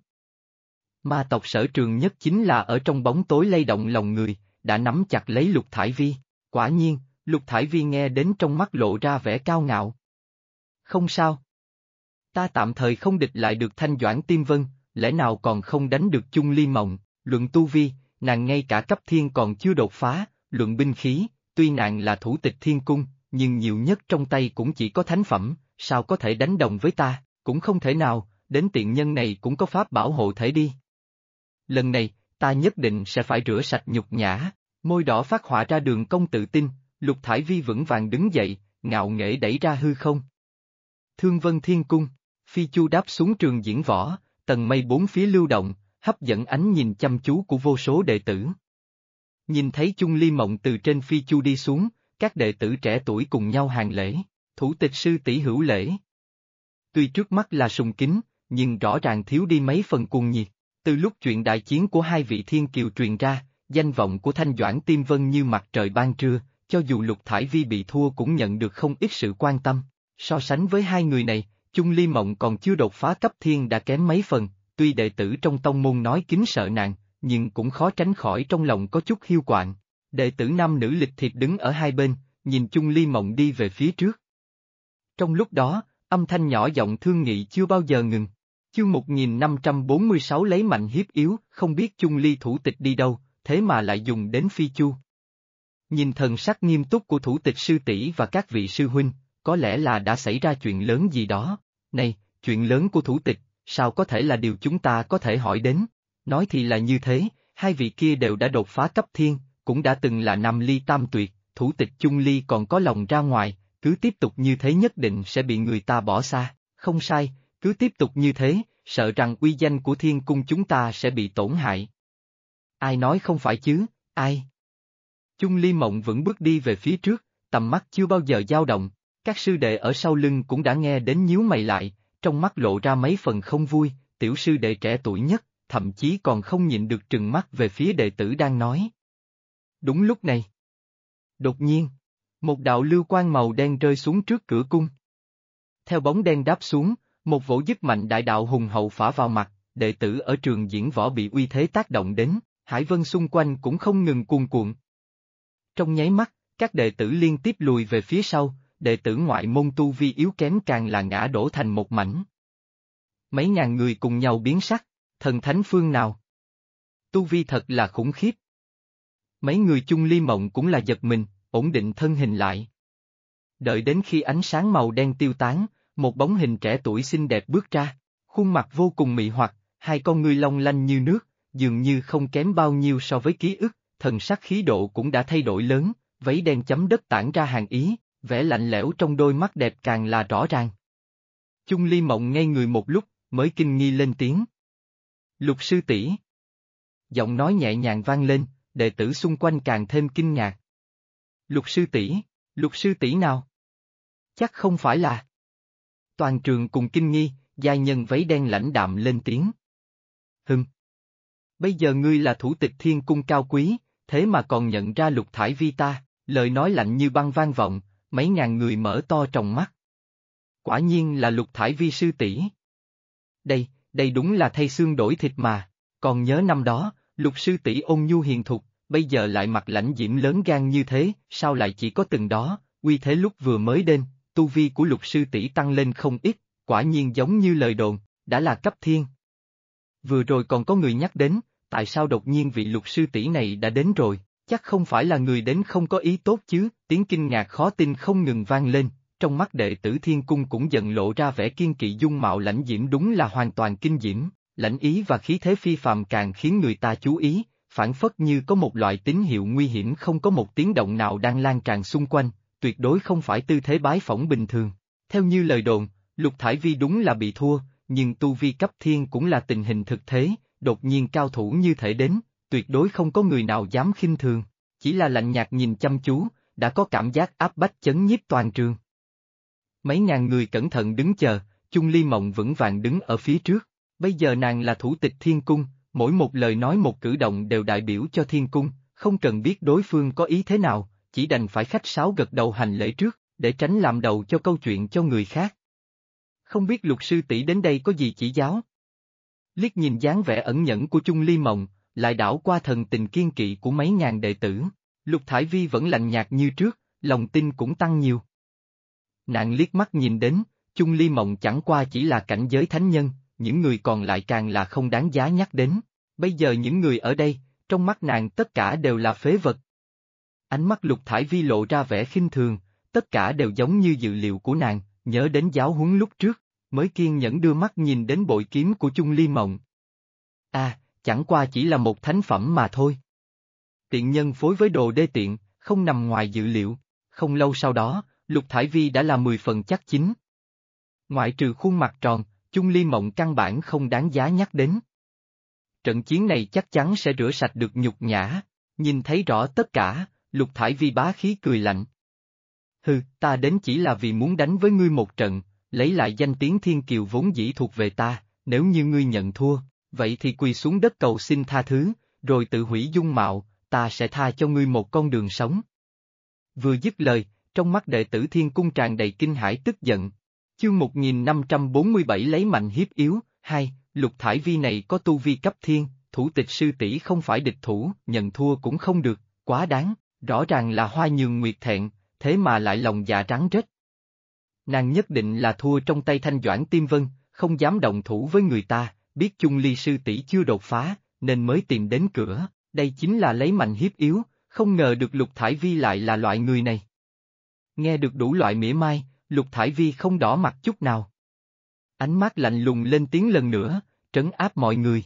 Ma tộc sở trường nhất chính là ở trong bóng tối lay động lòng người, đã nắm chặt lấy Lục Thải Vi, quả nhiên, Lục Thải Vi nghe đến trong mắt lộ ra vẻ cao ngạo. Không sao. Ta tạm thời không địch lại được Thanh Doãn Tiêm Vân, lẽ nào còn không đánh được Chung Ly Mộng, luận tu vi, nàng ngay cả cấp thiên còn chưa đột phá, luận binh khí, tuy nàng là thủ tịch thiên cung, nhưng nhiều nhất trong tay cũng chỉ có thánh phẩm, sao có thể đánh đồng với ta, cũng không thể nào, đến tiện nhân này cũng có pháp bảo hộ thể đi. Lần này, ta nhất định sẽ phải rửa sạch nhục nhã, môi đỏ phát họa ra đường cong tự tin, Lục Thải Vi vững vàng đứng dậy, ngạo nghễ đẩy ra hư không. Thương Vân Thiên Cung, phi chu đáp xuống trường diễn võ, tầng mây bốn phía lưu động, hấp dẫn ánh nhìn chăm chú của vô số đệ tử. Nhìn thấy Chung Ly Mộng từ trên phi chu đi xuống, các đệ tử trẻ tuổi cùng nhau hành lễ, thủ tịch sư tỷ hữu lễ. Tuy trước mắt là sùng kính, nhưng rõ ràng thiếu đi mấy phần cuồng nhiệt. Từ lúc chuyện đại chiến của hai vị thiên kiều truyền ra, danh vọng của Thanh Doãn Tiêm Vân như mặt trời ban trưa, cho dù Lục Thải Vi bị thua cũng nhận được không ít sự quan tâm. So sánh với hai người này, Chung Ly Mộng còn chưa đột phá cấp thiên đã kém mấy phần, tuy đệ tử trong tông môn nói kính sợ nàng, nhưng cũng khó tránh khỏi trong lòng có chút hiu quạnh. Đệ tử nam nữ lịch thiệp đứng ở hai bên, nhìn Chung Ly Mộng đi về phía trước. Trong lúc đó, âm thanh nhỏ giọng thương nghị chưa bao giờ ngừng. Chương 1546 lấy mạnh hiếp yếu, không biết Chung Ly thủ tịch đi đâu, thế mà lại dùng đến phi chu. Nhìn thần sắc nghiêm túc của thủ tịch sư tỷ và các vị sư huynh, có lẽ là đã xảy ra chuyện lớn gì đó. Này, chuyện lớn của thủ tịch, sao có thể là điều chúng ta có thể hỏi đến? Nói thì là như thế, hai vị kia đều đã đột phá cấp thiên, cũng đã từng là Nam Ly Tam Tuyệt, thủ tịch Chung Ly còn có lòng ra ngoài, cứ tiếp tục như thế nhất định sẽ bị người ta bỏ xa, không sai, cứ tiếp tục như thế, sợ rằng uy danh của thiên cung chúng ta sẽ bị tổn hại. Ai nói không phải chứ, ai? Chung Ly Mộng vẫn bước đi về phía trước, tầm mắt chưa bao giờ dao động, các sư đệ ở sau lưng cũng đã nghe đến nhíu mày lại, trong mắt lộ ra mấy phần không vui, tiểu sư đệ trẻ tuổi nhất, thậm chí còn không nhịn được trừng mắt về phía đệ tử đang nói. Đúng lúc này. Đột nhiên, một đạo lưu quang màu đen rơi xuống trước cửa cung. Theo bóng đen đáp xuống, một vỗ dứt mạnh đại đạo hùng hậu phả vào mặt, đệ tử ở trường diễn võ bị uy thế tác động đến, hải vân xung quanh cũng không ngừng cuồn cuộn. Trong nháy mắt, các đệ tử liên tiếp lùi về phía sau, đệ tử ngoại môn tu vi yếu kém càng là ngã đổ thành một mảnh. Mấy ngàn người cùng nhau biến sắc, thần thánh phương nào? Tu vi thật là khủng khiếp. Mấy người Chung Ly Mộng cũng là giật mình, ổn định thân hình lại. Đợi đến khi ánh sáng màu đen tiêu tán, một bóng hình trẻ tuổi xinh đẹp bước ra, khuôn mặt vô cùng mị hoặc, hai con ngươi long lanh như nước, dường như không kém bao nhiêu so với ký ức, thần sắc khí độ cũng đã thay đổi lớn, váy đen chấm đất tản ra hàn ý, vẻ lạnh lẽo trong đôi mắt đẹp càng là rõ ràng. Chung Ly Mộng ngây người một lúc, mới kinh nghi lên tiếng. Lục sư tỷ. Giọng nói nhẹ nhàng vang lên, đệ tử xung quanh càng thêm kinh ngạc. Lục sư tỷ nào? Chắc không phải là. Toàn trường cùng kinh nghi, giai nhân váy đen lãnh đạm lên tiếng. Bây giờ ngươi là thủ tịch thiên cung cao quý, thế mà còn nhận ra Lục Thải Vi ta, lời nói lạnh như băng vang vọng, mấy ngàn người mở to tròng mắt. Quả nhiên là Lục Thải Vi sư tỷ. Đây đúng là thay xương đổi thịt mà, còn nhớ năm đó, Lục sư tỷ ôn nhu hiền thục, bây giờ lại mặt lãnh diễm lớn gan như thế, sao lại chỉ có từng đó, uy thế lúc vừa mới đến, tu vi của Lục sư tỷ tăng lên không ít, quả nhiên giống như lời đồn, đã là cấp thiên. Vừa rồi còn có người nhắc đến, tại sao đột nhiên vị Lục sư tỷ này đã đến rồi, chắc không phải là người đến không có ý tốt chứ, tiếng kinh ngạc khó tin không ngừng vang lên, trong mắt đệ tử thiên cung cũng dần lộ ra vẻ kiên kỵ dung mạo lãnh diễm đúng là hoàn toàn kinh diễm, lãnh ý và khí thế phi phàm càng khiến người ta chú ý, phản phất như có một loại tín hiệu nguy hiểm không có một tiếng động nào đang lan tràn xung quanh, tuyệt đối không phải tư thế bái phỏng bình thường. Theo như lời đồn, Lục Thải Vi đúng là bị thua, nhưng tu vi cấp thiên cũng là tình hình thực thế, đột nhiên cao thủ như thể đến, tuyệt đối không có người nào dám khinh thường, chỉ là lạnh nhạt nhìn chăm chú, đã có cảm giác áp bách chấn nhiếp toàn trường. Mấy ngàn người cẩn thận đứng chờ, Chung Ly Mộng vững vàng đứng ở phía trước, bây giờ nàng là thủ tịch thiên cung, mỗi một lời nói một cử động đều đại biểu cho thiên cung, không cần biết đối phương có ý thế nào, chỉ đành phải khách sáo gật đầu hành lễ trước, để tránh làm đầu cho câu chuyện cho người khác. Không biết Lục sư tỷ đến đây có gì chỉ giáo? Liếc nhìn dáng vẻ ẩn nhẫn của Chung Ly Mộng, lại đảo qua thần tình kiên kỵ của mấy ngàn đệ tử, Lục Thải Vi vẫn lạnh nhạt như trước, lòng tin cũng tăng nhiều. Nàng liếc mắt nhìn đến, Chung Ly Mộng chẳng qua chỉ là cảnh giới thánh nhân, những người còn lại càng là không đáng giá nhắc đến. Bây giờ những người ở đây, trong mắt nàng tất cả đều là phế vật. Ánh mắt Lục Thải Vi lộ ra vẻ khinh thường, tất cả đều giống như dự liệu của nàng, nhớ đến giáo huấn lúc trước, mới kiên nhẫn đưa mắt nhìn đến bội kiếm của Chung Ly Mộng. Chẳng qua chỉ là một thánh phẩm mà thôi. Tiện nhân phối với đồ đê tiện, không nằm ngoài dự liệu, không lâu sau đó, Lục Thải Vi đã là 10 phần chắc chín. Ngoại trừ khuôn mặt tròn, Chung Ly Mộng căn bản không đáng giá nhắc đến. Trận chiến này chắc chắn sẽ rửa sạch được nhục nhã, nhìn thấy rõ tất cả, Lục Thải Vi bá khí cười lạnh. Ta đến chỉ là vì muốn đánh với ngươi một trận, lấy lại danh tiếng thiên kiều vốn dĩ thuộc về ta, nếu như ngươi nhận thua, vậy thì quỳ xuống đất cầu xin tha thứ, rồi tự hủy dung mạo, ta sẽ tha cho ngươi một con đường sống. Vừa dứt lời, trong mắt đệ tử thiên cung tràn đầy kinh hãi tức giận. Chương 1547 lấy mạnh hiếp yếu, 2, Lục Thải Vi này có tu vi cấp thiên, thủ tịch sư tỷ không phải địch thủ, nhận thua cũng không được, quá đáng, rõ ràng là Hoa Nhường Nguyệt thẹn, thế mà lại lòng dạ rắn rết. Nàng nhất định là thua trong tay Thanh Doãn Tiêm Vân, không dám động thủ với người ta, biết Chung Ly sư tỷ chưa đột phá, nên mới tìm đến cửa, đây chính là lấy mạnh hiếp yếu, không ngờ được Lục Thải Vi lại là loại người này. Nghe được đủ loại mỉa mai, Lục Thải Vi không đỏ mặt chút nào. Ánh mắt lạnh lùng lên tiếng lần nữa, trấn áp mọi người.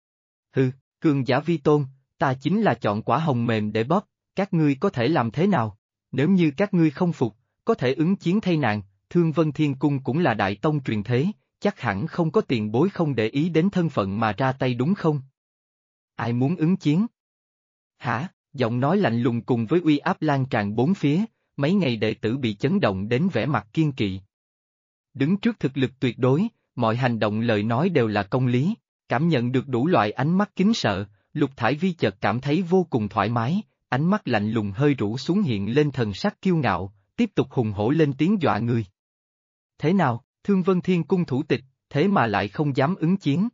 Cường giả vi tôn, ta chính là chọn quả hồng mềm để bóp, các ngươi có thể làm thế nào? Nếu như các ngươi không phục, có thể ứng chiến thay nàng, Thương Vân Thiên Cung cũng là đại tông truyền thế, chắc hẳn không có tiền bối không để ý đến thân phận mà ra tay đúng không? Ai muốn ứng chiến? Hả? Giọng nói lạnh lùng cùng với uy áp lan tràn bốn phía, mấy ngày đệ tử bị chấn động đến vẻ mặt kiên kỵ. Đứng trước thực lực tuyệt đối, mọi hành động lời nói đều là công lý, cảm nhận được đủ loại ánh mắt kính sợ, Lục Thải Vi chợt cảm thấy vô cùng thoải mái, ánh mắt lạnh lùng hơi rũ xuống hiện lên thần sắc kiêu ngạo, tiếp tục hùng hổ lên tiếng dọa người. Thế nào, Thương Vân Thiên Cung thủ tịch, thế mà lại không dám ứng chiến?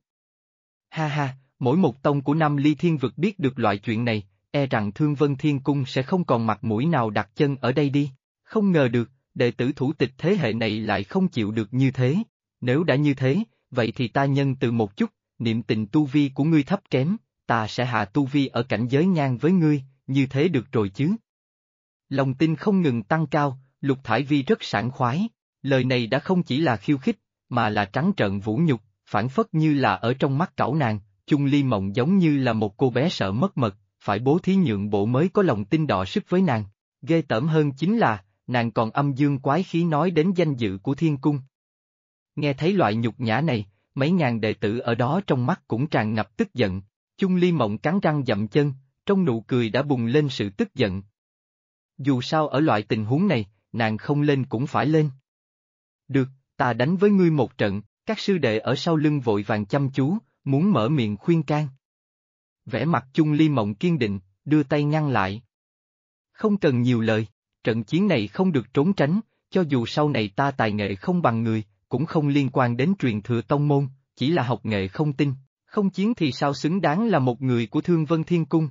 Ha, mỗi một tông của Nam Ly Thiên Vực biết được loại chuyện này, e rằng Thương Vân Thiên Cung sẽ không còn mặt mũi nào đặt chân ở đây đi, không ngờ được, đệ tử thủ tịch thế hệ này lại không chịu được như thế, nếu đã như thế, vậy thì ta nhân từ một chút, niệm tình tu vi của ngươi thấp kém, ta sẽ hạ tu vi ở cảnh giới ngang với ngươi, như thế được rồi chứ. Lòng tin không ngừng tăng cao, Lục Thải Vi rất sảng khoái, lời này đã không chỉ là khiêu khích, mà là trắng trợn vũ nhục, phản phất như là ở trong mắt cẩu nàng, Chung Ly Mộng giống như là một cô bé sợ mất mật, phải bố thí nhượng bộ mới có lòng tin đọ sức với nàng. Ghê tởm hơn chính là, nàng còn âm dương quái khí nói đến danh dự của thiên cung. Nghe thấy loại nhục nhã này, mấy ngàn đệ tử ở đó trong mắt cũng tràn ngập tức giận. Chung Ly Mộng cắn răng dậm chân, trong nụ cười đã bùng lên sự tức giận. Dù sao ở loại tình huống này, nàng không lên cũng phải lên. Được, ta đánh với ngươi một trận, các sư đệ ở sau lưng vội vàng chăm chú, muốn mở miệng khuyên can. Vẻ mặt Chung Ly Mộng kiên định, đưa tay ngăn lại. Không cần nhiều lời, trận chiến này không được trốn tránh, cho dù sau này ta tài nghệ không bằng người, cũng không liên quan đến truyền thừa tông môn, chỉ là học nghệ không tinh, không chiến thì sao xứng đáng là một người của Thương Vân Thiên Cung.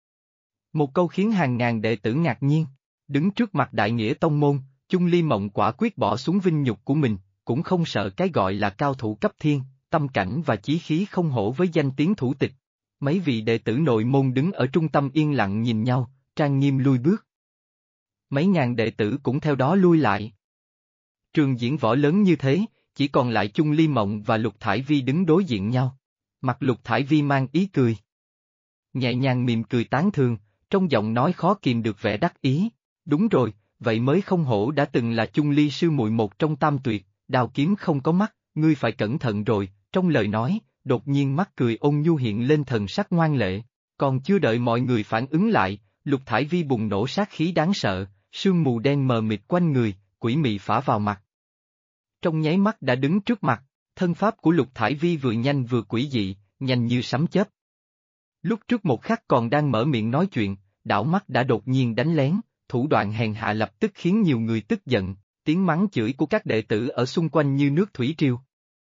Một câu khiến hàng ngàn đệ tử ngạc nhiên, đứng trước mặt đại nghĩa tông môn, Chung Ly Mộng quả quyết bỏ xuống vinh nhục của mình, cũng không sợ cái gọi là cao thủ cấp thiên, tâm cảnh và chí khí không hổ với danh tiếng thủ tịch. Mấy vị đệ tử nội môn đứng ở trung tâm yên lặng nhìn nhau, trang nghiêm lui bước. Mấy ngàn đệ tử cũng theo đó lui lại. Trường diễn võ lớn như thế, chỉ còn lại Chung Ly Mộng và Lục Thải Vi đứng đối diện nhau. Mặt Lục Thải Vi mang ý cười. Nhẹ nhàng mỉm cười tán thường, trong giọng nói khó kìm được vẻ đắc ý. Đúng rồi, vậy mới không hổ đã từng là Chung Ly sư muội một trong tam tuyệt, đao kiếm không có mắt, ngươi phải cẩn thận rồi, trong lời nói, đột nhiên mắt cười ôn nhu hiện lên thần sắc ngoan lệ. Còn chưa đợi mọi người phản ứng lại, Lục Thải Vi bùng nổ sát khí đáng sợ, sương mù đen mờ mịt quanh người, quỷ mị phả vào mặt. Trong nháy mắt đã đứng trước mặt, thân pháp của Lục Thải Vi vừa nhanh vừa quỷ dị, nhanh như sấm chớp. Lúc trước một khắc còn đang mở miệng nói chuyện, đảo mắt đã đột nhiên đánh lén, thủ đoạn hèn hạ lập tức khiến nhiều người tức giận, tiếng mắng chửi của các đệ tử ở xung quanh như nước thủy triều.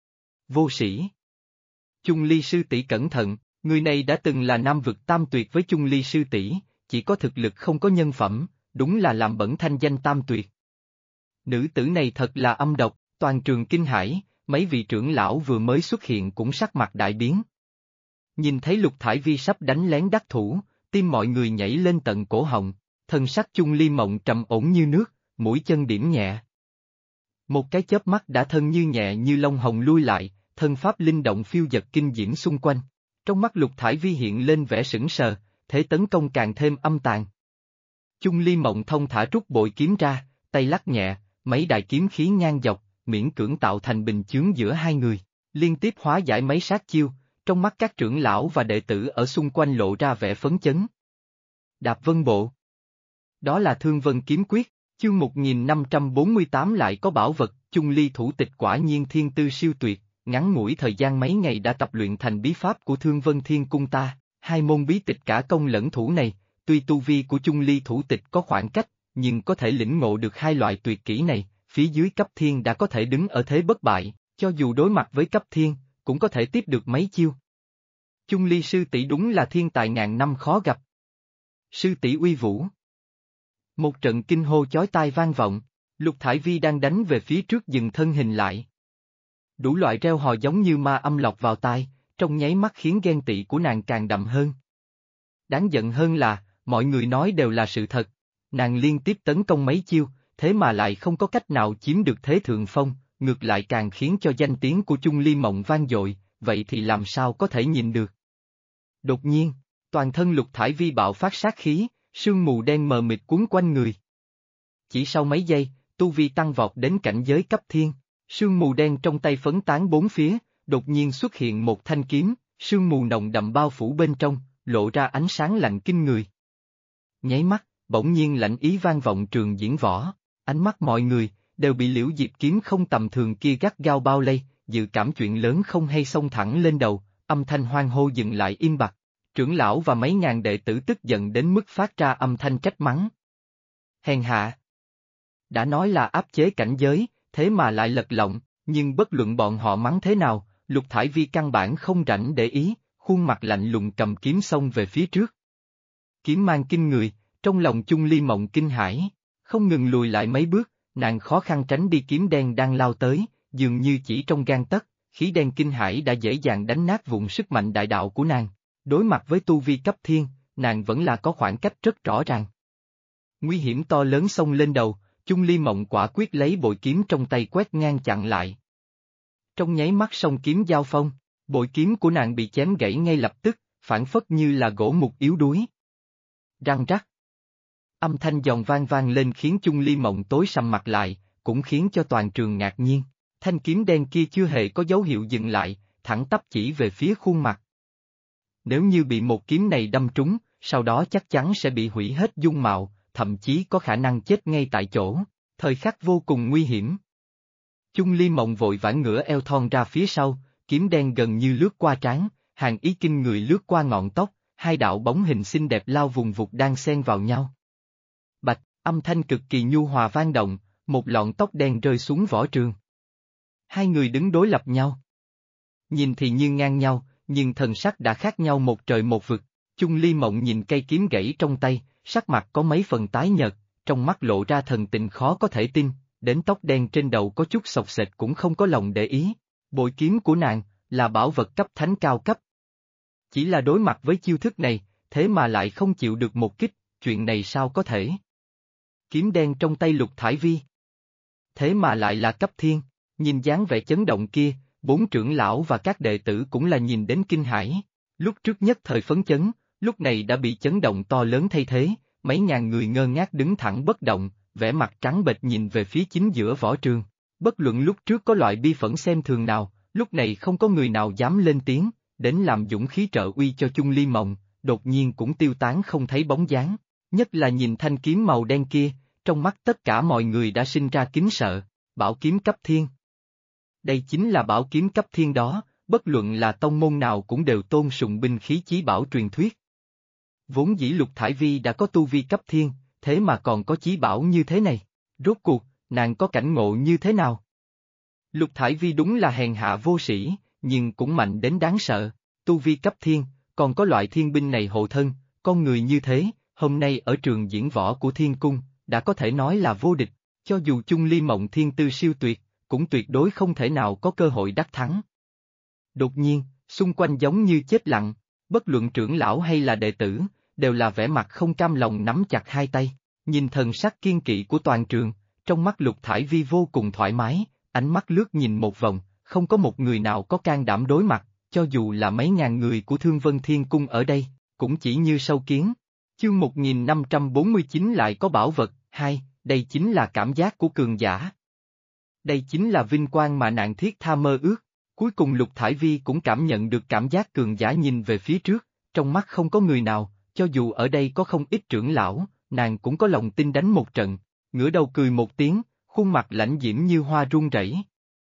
Vô sĩ! Chung Ly sư tỷ cẩn thận, người này đã từng là nam vực tam tuyệt với Chung Ly sư tỷ, chỉ có thực lực không có nhân phẩm, đúng là làm bẩn thanh danh tam tuyệt. Nữ tử này thật là âm độc, toàn trường kinh hãi, mấy vị trưởng lão vừa mới xuất hiện cũng sắc mặt đại biến. Nhìn thấy Lục Thải Vi sắp đánh lén đắc thủ, tim mọi người nhảy lên tận cổ họng, thân sắc Chung Ly Mộng trầm ổn như nước, mũi chân điểm nhẹ. Một cái chớp mắt đã thân như nhẹ như lông hồng lui lại, thân pháp linh động phiêu dật kinh diễm xung quanh. Trong mắt Lục Thải Vi hiện lên vẻ sững sờ, thế tấn công càng thêm âm tàn. Chung Ly Mộng thông thả rút bội kiếm ra, tay lắc nhẹ, mấy đại kiếm khí ngang dọc, miễn cưỡng tạo thành bình chướng giữa hai người, liên tiếp hóa giải mấy sát chiêu, trong mắt các trưởng lão và đệ tử ở xung quanh lộ ra vẻ phấn chấn. Đạp Vân Bộ. Đó là Thương Vân Kiếm Quyết, chương 1548 lại có bảo vật, Chung Ly thủ tịch quả nhiên thiên tư siêu tuyệt, ngắn ngủi thời gian mấy ngày đã tập luyện thành bí pháp của Thương Vân Thiên Cung ta, hai môn bí tịch cả công lẫn thủ này, tuy tu vi của Chung Ly thủ tịch có khoảng cách, nhưng có thể lĩnh ngộ được hai loại tuyệt kỹ này, phía dưới cấp thiên đã có thể đứng ở thế bất bại, cho dù đối mặt với cấp thiên, cũng có thể tiếp được mấy chiêu. Chung Ly sư tỷ đúng là thiên tài ngàn năm khó gặp. Sư tỷ uy vũ. Một trận kinh hô chói tai vang vọng, Lục Thải Vi đang đánh về phía trước dừng thân hình lại. Đủ loại reo hò giống như ma âm lọc vào tai, trong nháy mắt khiến ghen tị của nàng càng đậm hơn. Đáng giận hơn là, mọi người nói đều là sự thật, nàng liên tiếp tấn công mấy chiêu, thế mà lại không có cách nào chiếm được thế thượng phong, ngược lại càng khiến cho danh tiếng của Chung Ly Mộng vang dội, vậy thì làm sao có thể nhìn được. Đột nhiên, toàn thân Lục Thải Vi bạo phát sát khí, sương mù đen mờ mịt cuốn quanh người. Chỉ sau mấy giây, tu vi tăng vọt đến cảnh giới cấp thiên, sương mù đen trong tay phấn tán bốn phía, đột nhiên xuất hiện một thanh kiếm, sương mù nồng đậm bao phủ bên trong, lộ ra ánh sáng lạnh kinh người. Nháy mắt, bỗng nhiên lạnh ý vang vọng trường diễn võ, ánh mắt mọi người đều bị liễu diệp kiếm không tầm thường kia gắt gao bao lây, dự cảm chuyện lớn không hay xông thẳng lên đầu, âm thanh hoan hô dừng lại im bặt. Trưởng lão và mấy ngàn đệ tử tức giận đến mức phát ra âm thanh trách mắng. Hèn hạ! Đã nói là áp chế cảnh giới, thế mà lại lật lọng, nhưng bất luận bọn họ mắng thế nào, Lục Thải Vi căn bản không rảnh để ý, khuôn mặt lạnh lùng cầm kiếm xông về phía trước. Kiếm mang kinh người, trong lòng Chung Ly Mộng kinh hãi, không ngừng lùi lại mấy bước, nàng khó khăn tránh đi kiếm đen đang lao tới, dường như chỉ trong gang tấc, khí đen kinh hãi đã dễ dàng đánh nát vụn sức mạnh đại đạo của nàng. Đối mặt với tu vi cấp thiên, nàng vẫn là có khoảng cách rất rõ ràng. Nguy hiểm to lớn xông lên đầu, Chung Ly Mộng quả quyết lấy bội kiếm trong tay quét ngang chặn lại. Trong nháy mắt song kiếm giao phong, bội kiếm của nàng bị chém gãy ngay lập tức, phản phất như là gỗ mục yếu đuối. Răng rắc. Âm thanh giòn vang vang lên khiến Chung Ly Mộng tối sầm mặt lại, cũng khiến cho toàn trường ngạc nhiên. Thanh kiếm đen kia chưa hề có dấu hiệu dừng lại, thẳng tắp chỉ về phía khuôn mặt. Nếu như bị một kiếm này đâm trúng, sau đó chắc chắn sẽ bị hủy hết dung mạo, thậm chí có khả năng chết ngay tại chỗ. Thời khắc vô cùng nguy hiểm. Chung Ly Mộng vội vã ngửa eo thon ra phía sau, kiếm đen gần như lướt qua trán, hàng ý kinh người lướt qua ngọn tóc, hai đạo bóng hình xinh đẹp lao vùng vụt đang xen vào nhau. Bạch, âm thanh cực kỳ nhu hòa vang động, một lọn tóc đen rơi xuống võ trường. Hai người đứng đối lập nhau. Nhìn thì như ngang nhau, nhưng thần sắc đã khác nhau một trời một vực. Chung Ly Mộng nhìn cây kiếm gãy trong tay, sắc mặt có mấy phần tái nhợt, trong mắt lộ ra thần tình khó có thể tin, đến tóc đen trên đầu có chút xộc xệch cũng không có lòng để ý. Bội kiếm của nàng, là bảo vật cấp thánh cao cấp. Chỉ là đối mặt với chiêu thức này, thế mà lại không chịu được một kích, chuyện này sao có thể? Kiếm đen trong tay Lục Thải Vi. Thế mà lại là cấp thiên, nhìn dáng vẻ chấn động kia, bốn trưởng lão và các đệ tử cũng là nhìn đến kinh hãi. Lúc trước nhất thời phấn chấn, lúc này đã bị chấn động to lớn thay thế, mấy ngàn người ngơ ngác đứng thẳng bất động, vẻ mặt trắng bệch nhìn về phía chính giữa võ trường. Bất luận lúc trước có loại bi phẫn xem thường nào, lúc này không có người nào dám lên tiếng, đến làm dũng khí trợ uy cho Chung Ly Mộng, đột nhiên cũng tiêu tán không thấy bóng dáng. Nhất là nhìn thanh kiếm màu đen kia, trong mắt tất cả mọi người đã sinh ra kính sợ, bảo kiếm cấp thiên. Đây chính là bảo kiếm cấp thiên đó, bất luận là tông môn nào cũng đều tôn sùng binh khí chí bảo truyền thuyết. Vốn dĩ Lục Thải Vi đã có tu vi cấp thiên, thế mà còn có chí bảo như thế này, rốt cuộc, nàng có cảnh ngộ như thế nào? Lục Thải Vi đúng là hèn hạ vô sĩ, nhưng cũng mạnh đến đáng sợ, tu vi cấp thiên, còn có loại thiên binh này hộ thân, con người như thế, hôm nay ở trường diễn võ của Thiên Cung, đã có thể nói là vô địch, cho dù Chung Ly Mộng thiên tư siêu tuyệt, cũng tuyệt đối không thể nào có cơ hội đắc thắng. Đột nhiên, xung quanh giống như chết lặng, bất luận trưởng lão hay là đệ tử, đều là vẻ mặt không cam lòng nắm chặt hai tay, nhìn thần sắc kiên kỵ của toàn trường, trong mắt Lục Thải Vi vô cùng thoải mái, ánh mắt lướt nhìn một vòng, không có một người nào có can đảm đối mặt, cho dù là mấy ngàn người của Thương Vân Thiên Cung ở đây, cũng chỉ như sâu kiến. Chương 1549 lại có bảo vật, hai, đây chính là cảm giác của cường giả. Đây chính là vinh quang mà nàng thiết tha mơ ước. Cuối cùng Lục Thải Vi cũng cảm nhận được cảm giác cường giả nhìn về phía trước, trong mắt không có người nào, cho dù ở đây có không ít trưởng lão, nàng cũng có lòng tin đánh một trận, ngửa đầu cười một tiếng, khuôn mặt lãnh diễm như hoa run rẩy.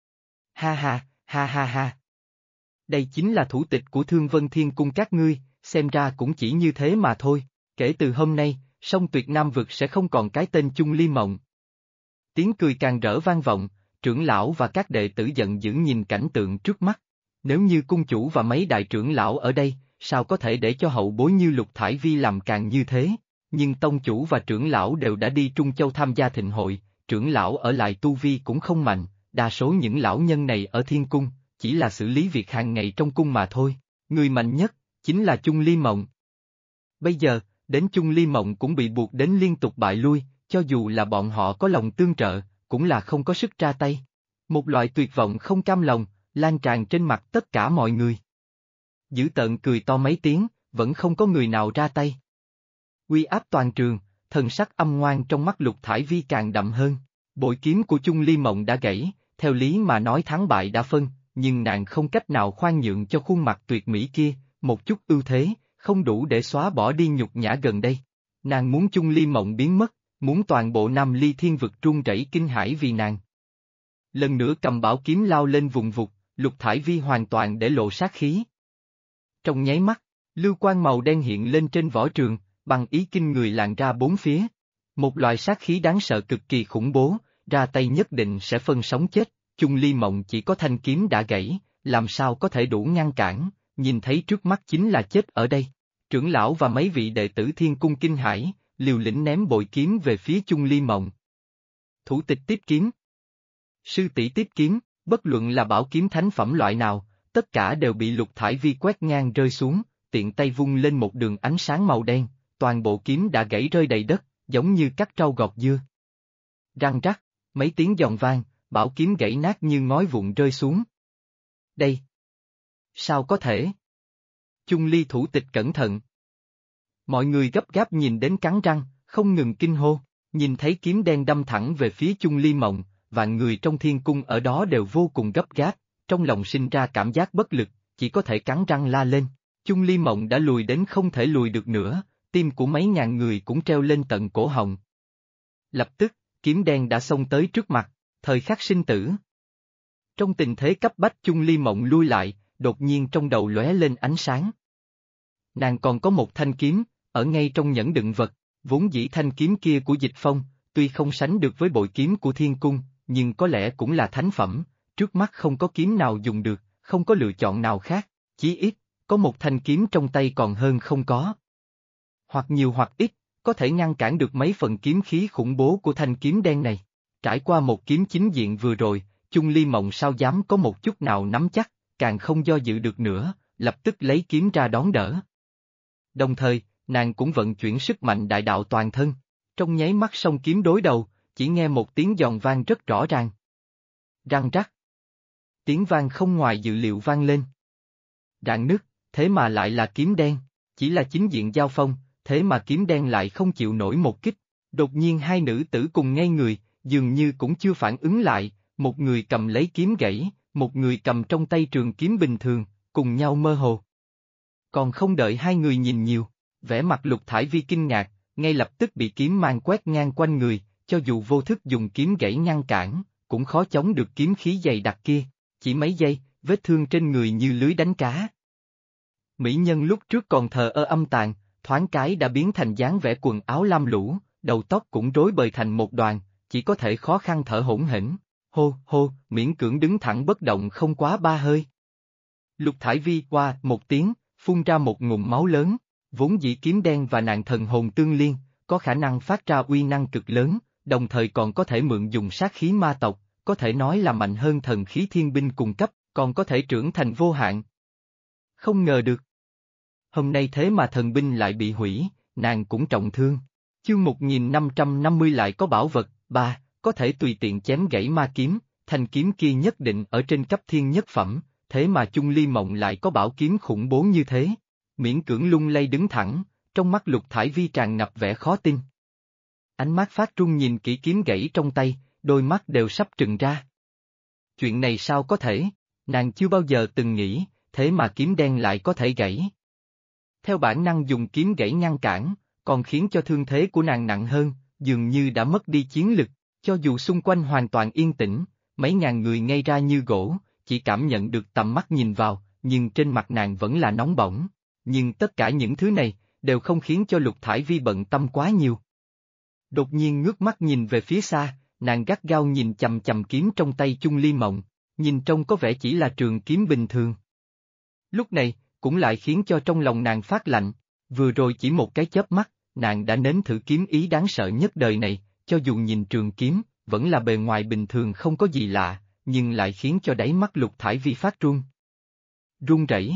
Ha ha, ha ha ha. Đây chính là thủ tịch của Thương Vân Thiên Cung các ngươi, xem ra cũng chỉ như thế mà thôi, kể từ hôm nay, sông Tuyệt Nam Vực sẽ không còn cái tên Chung Ly Mộng. Tiếng cười càng rỡ vang vọng, trưởng lão và các đệ tử giận dữ nhìn cảnh tượng trước mắt. Nếu như cung chủ và mấy đại trưởng lão ở đây, sao có thể để cho hậu bối như Lục Thải Vi làm càng như thế? Nhưng tông chủ và trưởng lão đều đã đi Trung Châu tham gia thịnh hội, trưởng lão ở lại tu vi cũng không mạnh, đa số những lão nhân này ở Thiên Cung, chỉ là xử lý việc hàng ngày trong cung mà thôi. Người mạnh nhất, chính là Chung Ly Mộng. Bây giờ, đến Chung Ly Mộng cũng bị buộc đến liên tục bại lui, cho dù là bọn họ có lòng tương trợ, cũng là không có sức ra tay. Một loại tuyệt vọng không cam lòng, lan tràn trên mặt tất cả mọi người. Dữ tợn cười to mấy tiếng, vẫn không có người nào ra tay. Uy áp toàn trường, thần sắc âm ngoan trong mắt Lục Thải Vi càng đậm hơn. Bội kiếm của Chung Ly Mộng đã gãy, theo lý mà nói thắng bại đã phân, nhưng nàng không cách nào khoan nhượng cho khuôn mặt tuyệt mỹ kia, một chút ưu thế, không đủ để xóa bỏ đi nhục nhã gần đây. Nàng muốn Chung Ly Mộng biến mất, muốn toàn bộ Nam Ly Thiên Vực run rẩy kinh hãi vì nàng. Lần nữa cầm bảo kiếm lao lên vùng vụt, Lục Thải Vi hoàn toàn để lộ sát khí. Trong nháy mắt, lưu quang màu đen hiện lên trên võ trường, bằng ý kinh người làn ra bốn phía. Một loại sát khí đáng sợ cực kỳ khủng bố, ra tay nhất định sẽ phân sống chết, Chung Ly Mộng chỉ có thanh kiếm đã gãy, làm sao có thể đủ ngăn cản, nhìn thấy trước mắt chính là chết ở đây. Trưởng lão và mấy vị đệ tử Thiên Cung kinh hãi, liều lĩnh ném bội kiếm về phía Chung Ly Mộng. Thủ tịch tiếp kiếm. Sư tỷ tiếp kiếm, bất luận là bảo kiếm thánh phẩm loại nào, tất cả đều bị Lục Thải Vi quét ngang rơi xuống, tiện tay vung lên một đường ánh sáng màu đen, toàn bộ kiếm đã gãy rơi đầy đất, giống như cắt rau gọt dưa. Răng rắc, mấy tiếng giòn vang, bảo kiếm gãy nát như ngói vụn rơi xuống. Đây! Sao có thể? Chung Ly thủ tịch cẩn thận. Mọi người gấp gáp nhìn đến cắn răng, không ngừng kinh hô, nhìn thấy kiếm đen đâm thẳng về phía Chung Ly Mộng, vạn người trong thiên cung ở đó đều vô cùng gấp gáp, trong lòng sinh ra cảm giác bất lực, chỉ có thể cắn răng la lên. Chung Ly Mộng đã lùi đến không thể lùi được nữa, tim của mấy ngàn người cũng treo lên tận cổ họng. Lập tức, kiếm đen đã xông tới trước mặt, thời khắc sinh tử. Trong tình thế cấp bách Chung Ly Mộng lui lại, đột nhiên trong đầu lóe lên ánh sáng. Nàng còn có một thanh kiếm, ở ngay trong nhẫn đựng vật, vốn dĩ thanh kiếm kia của Dịch Phong, tuy không sánh được với bội kiếm của thiên cung, nhưng có lẽ cũng là thánh phẩm, trước mắt không có kiếm nào dùng được, không có lựa chọn nào khác, chí ít, có một thanh kiếm trong tay còn hơn không có. Hoặc nhiều hoặc ít, có thể ngăn cản được mấy phần kiếm khí khủng bố của thanh kiếm đen này. Trải qua một kiếm chính diện vừa rồi, Chung Ly Mộng sao dám có một chút nào nắm chắc, càng không do dự được nữa, lập tức lấy kiếm ra đón đỡ. Đồng thời, nàng cũng vận chuyển sức mạnh đại đạo toàn thân, trong nháy mắt song kiếm đối đầu, chỉ nghe một tiếng giòn vang rất rõ ràng. Răng rắc. Tiếng vang không ngoài dự liệu vang lên. Rạn nứt, thế mà lại là kiếm đen, chỉ là chính diện giao phong, thế mà kiếm đen lại không chịu nổi một kích. Đột nhiên hai nữ tử cùng ngây người, dường như cũng chưa phản ứng lại, một người cầm lấy kiếm gãy, một người cầm trong tay trường kiếm bình thường, cùng nhau mơ hồ. Còn không đợi hai người nhìn nhiều, vẻ mặt Lục Thải Vi kinh ngạc, ngay lập tức bị kiếm mang quét ngang quanh người, cho dù vô thức dùng kiếm gãy ngăn cản, cũng khó chống được kiếm khí dày đặc kia, chỉ mấy giây, vết thương trên người như lưới đánh cá. Mỹ nhân lúc trước còn thờ ơ âm tàn, thoáng cái đã biến thành dáng vẻ quần áo lam lũ, đầu tóc cũng rối bời thành một đoàn, chỉ có thể khó khăn thở hổn hển, hô hô, miễn cưỡng đứng thẳng bất động không quá ba hơi. Lục Thải Vi qua một tiếng, phun ra một ngụm máu lớn, vốn dĩ kiếm đen và nàng thần hồn tương liên, có khả năng phát ra uy năng cực lớn, đồng thời còn có thể mượn dùng sát khí ma tộc, có thể nói là mạnh hơn thần khí thiên binh cùng cấp, còn có thể trưởng thành vô hạn. Không ngờ được. Hôm nay thế mà thần binh lại bị hủy, nàng cũng trọng thương. Chương 1550 lại có bảo vật, có thể tùy tiện chém gãy ma kiếm, thanh kiếm kia nhất định ở trên cấp thiên nhất phẩm, thế mà Chung Ly Mộng lại có bảo kiếm khủng bố như thế. Miễn cưỡng lung lay đứng thẳng, trong mắt Lục Thải Vi tràn ngập vẻ khó tin. Ánh mắt phát trung nhìn kỹ kiếm gãy trong tay, đôi mắt đều sắp trừng ra. Chuyện này sao có thể, nàng chưa bao giờ từng nghĩ, thế mà kiếm đen lại có thể gãy. Theo bản năng dùng kiếm gãy ngăn cản, còn khiến cho thương thế của nàng nặng hơn, dường như đã mất đi chiến lực, cho dù xung quanh hoàn toàn yên tĩnh, mấy ngàn người ngây ra như gỗ, chỉ cảm nhận được tầm mắt nhìn vào, nhưng trên mặt nàng vẫn là nóng bỏng. Nhưng tất cả những thứ này, đều không khiến cho Lục Thải Vi bận tâm quá nhiều. Đột nhiên ngước mắt nhìn về phía xa, nàng gắt gao nhìn chằm chằm kiếm trong tay Chung Ly Mộng, nhìn trông có vẻ chỉ là trường kiếm bình thường. Lúc này, cũng lại khiến cho trong lòng nàng phát lạnh, vừa rồi chỉ một cái chớp mắt, nàng đã nếm thử kiếm ý đáng sợ nhất đời này, cho dù nhìn trường kiếm, vẫn là bề ngoài bình thường không có gì lạ, nhưng lại khiến cho đáy mắt Lục Thải Vi phát run. Run rẩy.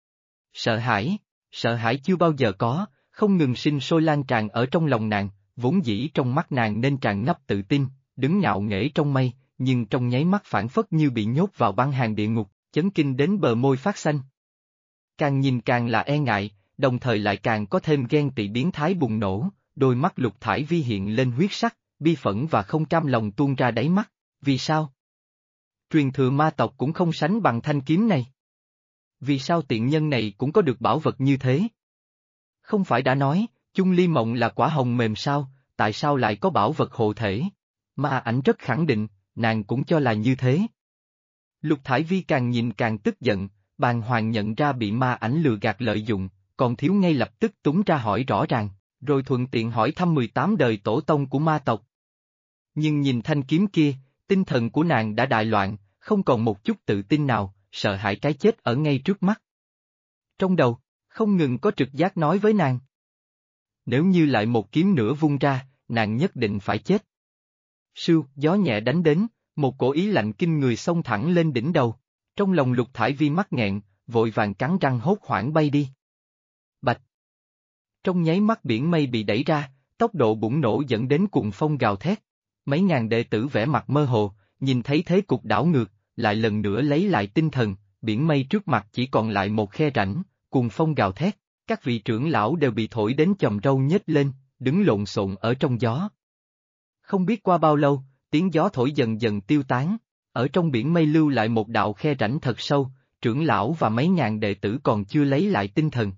Sợ hãi chưa bao giờ có, không ngừng sinh sôi lan tràn ở trong lòng nàng, vốn dĩ trong mắt nàng nên tràn ngập tự tin, đứng ngạo nghễ trong mây, nhưng trong nháy mắt phản phất như bị nhốt vào băng hàng địa ngục, chấn kinh đến bờ môi phát xanh. Càng nhìn càng là e ngại, đồng thời lại càng có thêm ghen tị biến thái bùng nổ, đôi mắt Lục Thải Vi hiện lên huyết sắc, bi phẫn và không cam lòng tuôn ra đáy mắt, vì sao? Truyền thừa ma tộc cũng không sánh bằng thanh kiếm này. Vì sao tiện nhân này cũng có được bảo vật như thế? Không phải đã nói, Chung Ly Mộng là quả hồng mềm sao, tại sao lại có bảo vật hộ thể? Ma Ảnh rất khẳng định, nàng cũng cho là như thế. Lục Thải Vi càng nhìn càng tức giận, bàng hoàng nhận ra bị Ma Ảnh lừa gạt lợi dụng, còn thiếu ngay lập tức túng ra hỏi rõ ràng, rồi thuận tiện hỏi thăm 18 đời tổ tông của ma tộc. Nhưng nhìn thanh kiếm kia, tinh thần của nàng đã đại loạn, không còn một chút tự tin nào, sợ hãi cái chết ở ngay trước mắt. Trong đầu, không ngừng có trực giác nói với nàng. Nếu như lại một kiếm nữa vung ra, nàng nhất định phải chết. Sưu, gió nhẹ đánh đến, một cổ ý lạnh kinh người xông thẳng lên đỉnh đầu. Trong lòng Lục Thải Vi mắc nghẹn, vội vàng cắn răng hốt hoảng bay đi. Bạch! Trong nháy mắt biển mây bị đẩy ra, tốc độ bùng nổ dẫn đến cuồng phong gào thét. Mấy ngàn đệ tử vẻ mặt mơ hồ, nhìn thấy thế cục đảo ngược, lại lần nữa lấy lại tinh thần, biển mây trước mặt chỉ còn lại một khe rãnh, cuồng phong gào thét, Các vị trưởng lão đều bị thổi đến chòm râu nhếch lên, đứng lộn xộn ở trong gió. Không biết qua bao lâu, tiếng gió thổi dần dần tiêu tán, ở trong biển mây lưu lại một đạo khe rãnh thật sâu, trưởng lão và mấy ngàn đệ tử còn chưa lấy lại tinh thần.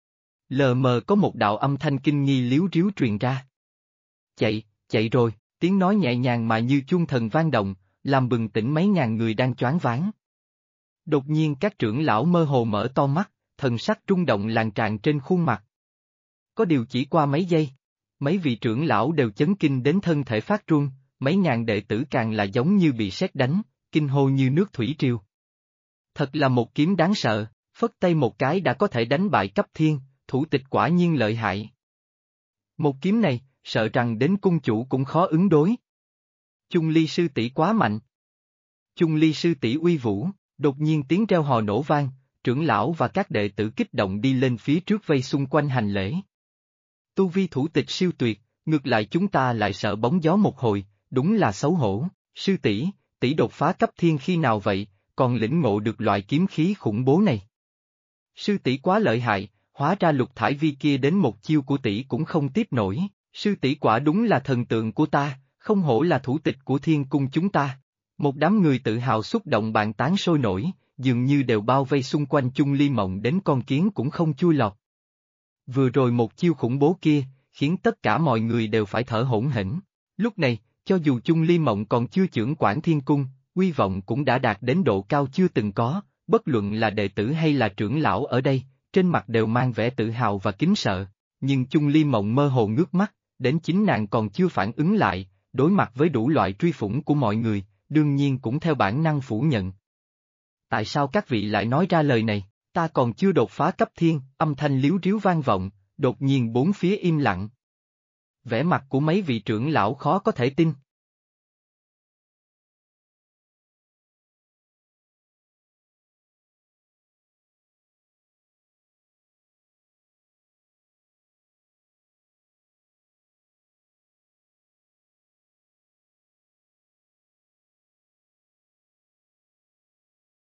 Lờ mờ có một đạo âm thanh kinh nghi líu ríu truyền ra. Chạy rồi, tiếng nói nhẹ nhàng mà như chuông thần vang động, làm bừng tỉnh mấy ngàn người đang choáng váng. Đột nhiên các trưởng lão mơ hồ mở to mắt, thần sắc rung động lan tràn trên khuôn mặt. Có điều chỉ qua mấy giây, mấy vị trưởng lão đều chấn kinh đến thân thể phát run, mấy ngàn đệ tử càng là giống như bị sét đánh, kinh hô như nước thủy triều. Thật là một kiếm đáng sợ, phất tay một cái đã có thể đánh bại cấp thiên, thủ tịch quả nhiên lợi hại. Một kiếm này, sợ rằng đến cung chủ cũng khó ứng đối. Chung Ly sư tỷ quá mạnh. Chung Ly sư tỷ uy vũ, đột nhiên tiếng reo hò nổ vang, trưởng lão và các đệ tử kích động đi lên phía trước vây xung quanh hành lễ. Tu vi thủ tịch siêu tuyệt, ngược lại chúng ta lại sợ bóng gió một hồi, đúng là xấu hổ. Sư tỷ đột phá cấp thiên khi nào vậy, còn lĩnh ngộ được loại kiếm khí khủng bố này. Sư tỷ quá lợi hại, hóa ra Lục Thải Vi kia đến một chiêu của tỷ cũng không tiếp nổi. Sư tỷ quả đúng là thần tượng của ta, không hổ là thủ tịch của thiên cung chúng ta. Một đám người tự hào xúc động bàn tán sôi nổi, dường như đều bao vây xung quanh Chung Ly Mộng đến con kiến cũng không chui lọt. Vừa rồi một chiêu khủng bố kia, khiến tất cả mọi người đều phải thở hổn hển. Lúc này, cho dù Chung Ly Mộng còn chưa chưởng quản thiên cung, uy vọng cũng đã đạt đến độ cao chưa từng có, bất luận là đệ tử hay là trưởng lão ở đây, trên mặt đều mang vẻ tự hào và kính sợ. Nhưng Chung Ly Mộng mơ hồ ngước mắt, đến chính nàng còn chưa phản ứng lại, đối mặt với đủ loại truy phủng của mọi người, đương nhiên cũng theo bản năng phủ nhận. Tại sao các vị lại nói ra lời này, ta còn chưa đột phá cấp thiên, âm thanh líu ríu vang vọng, đột nhiên bốn phía im lặng. Vẻ mặt của mấy vị trưởng lão khó có thể tin.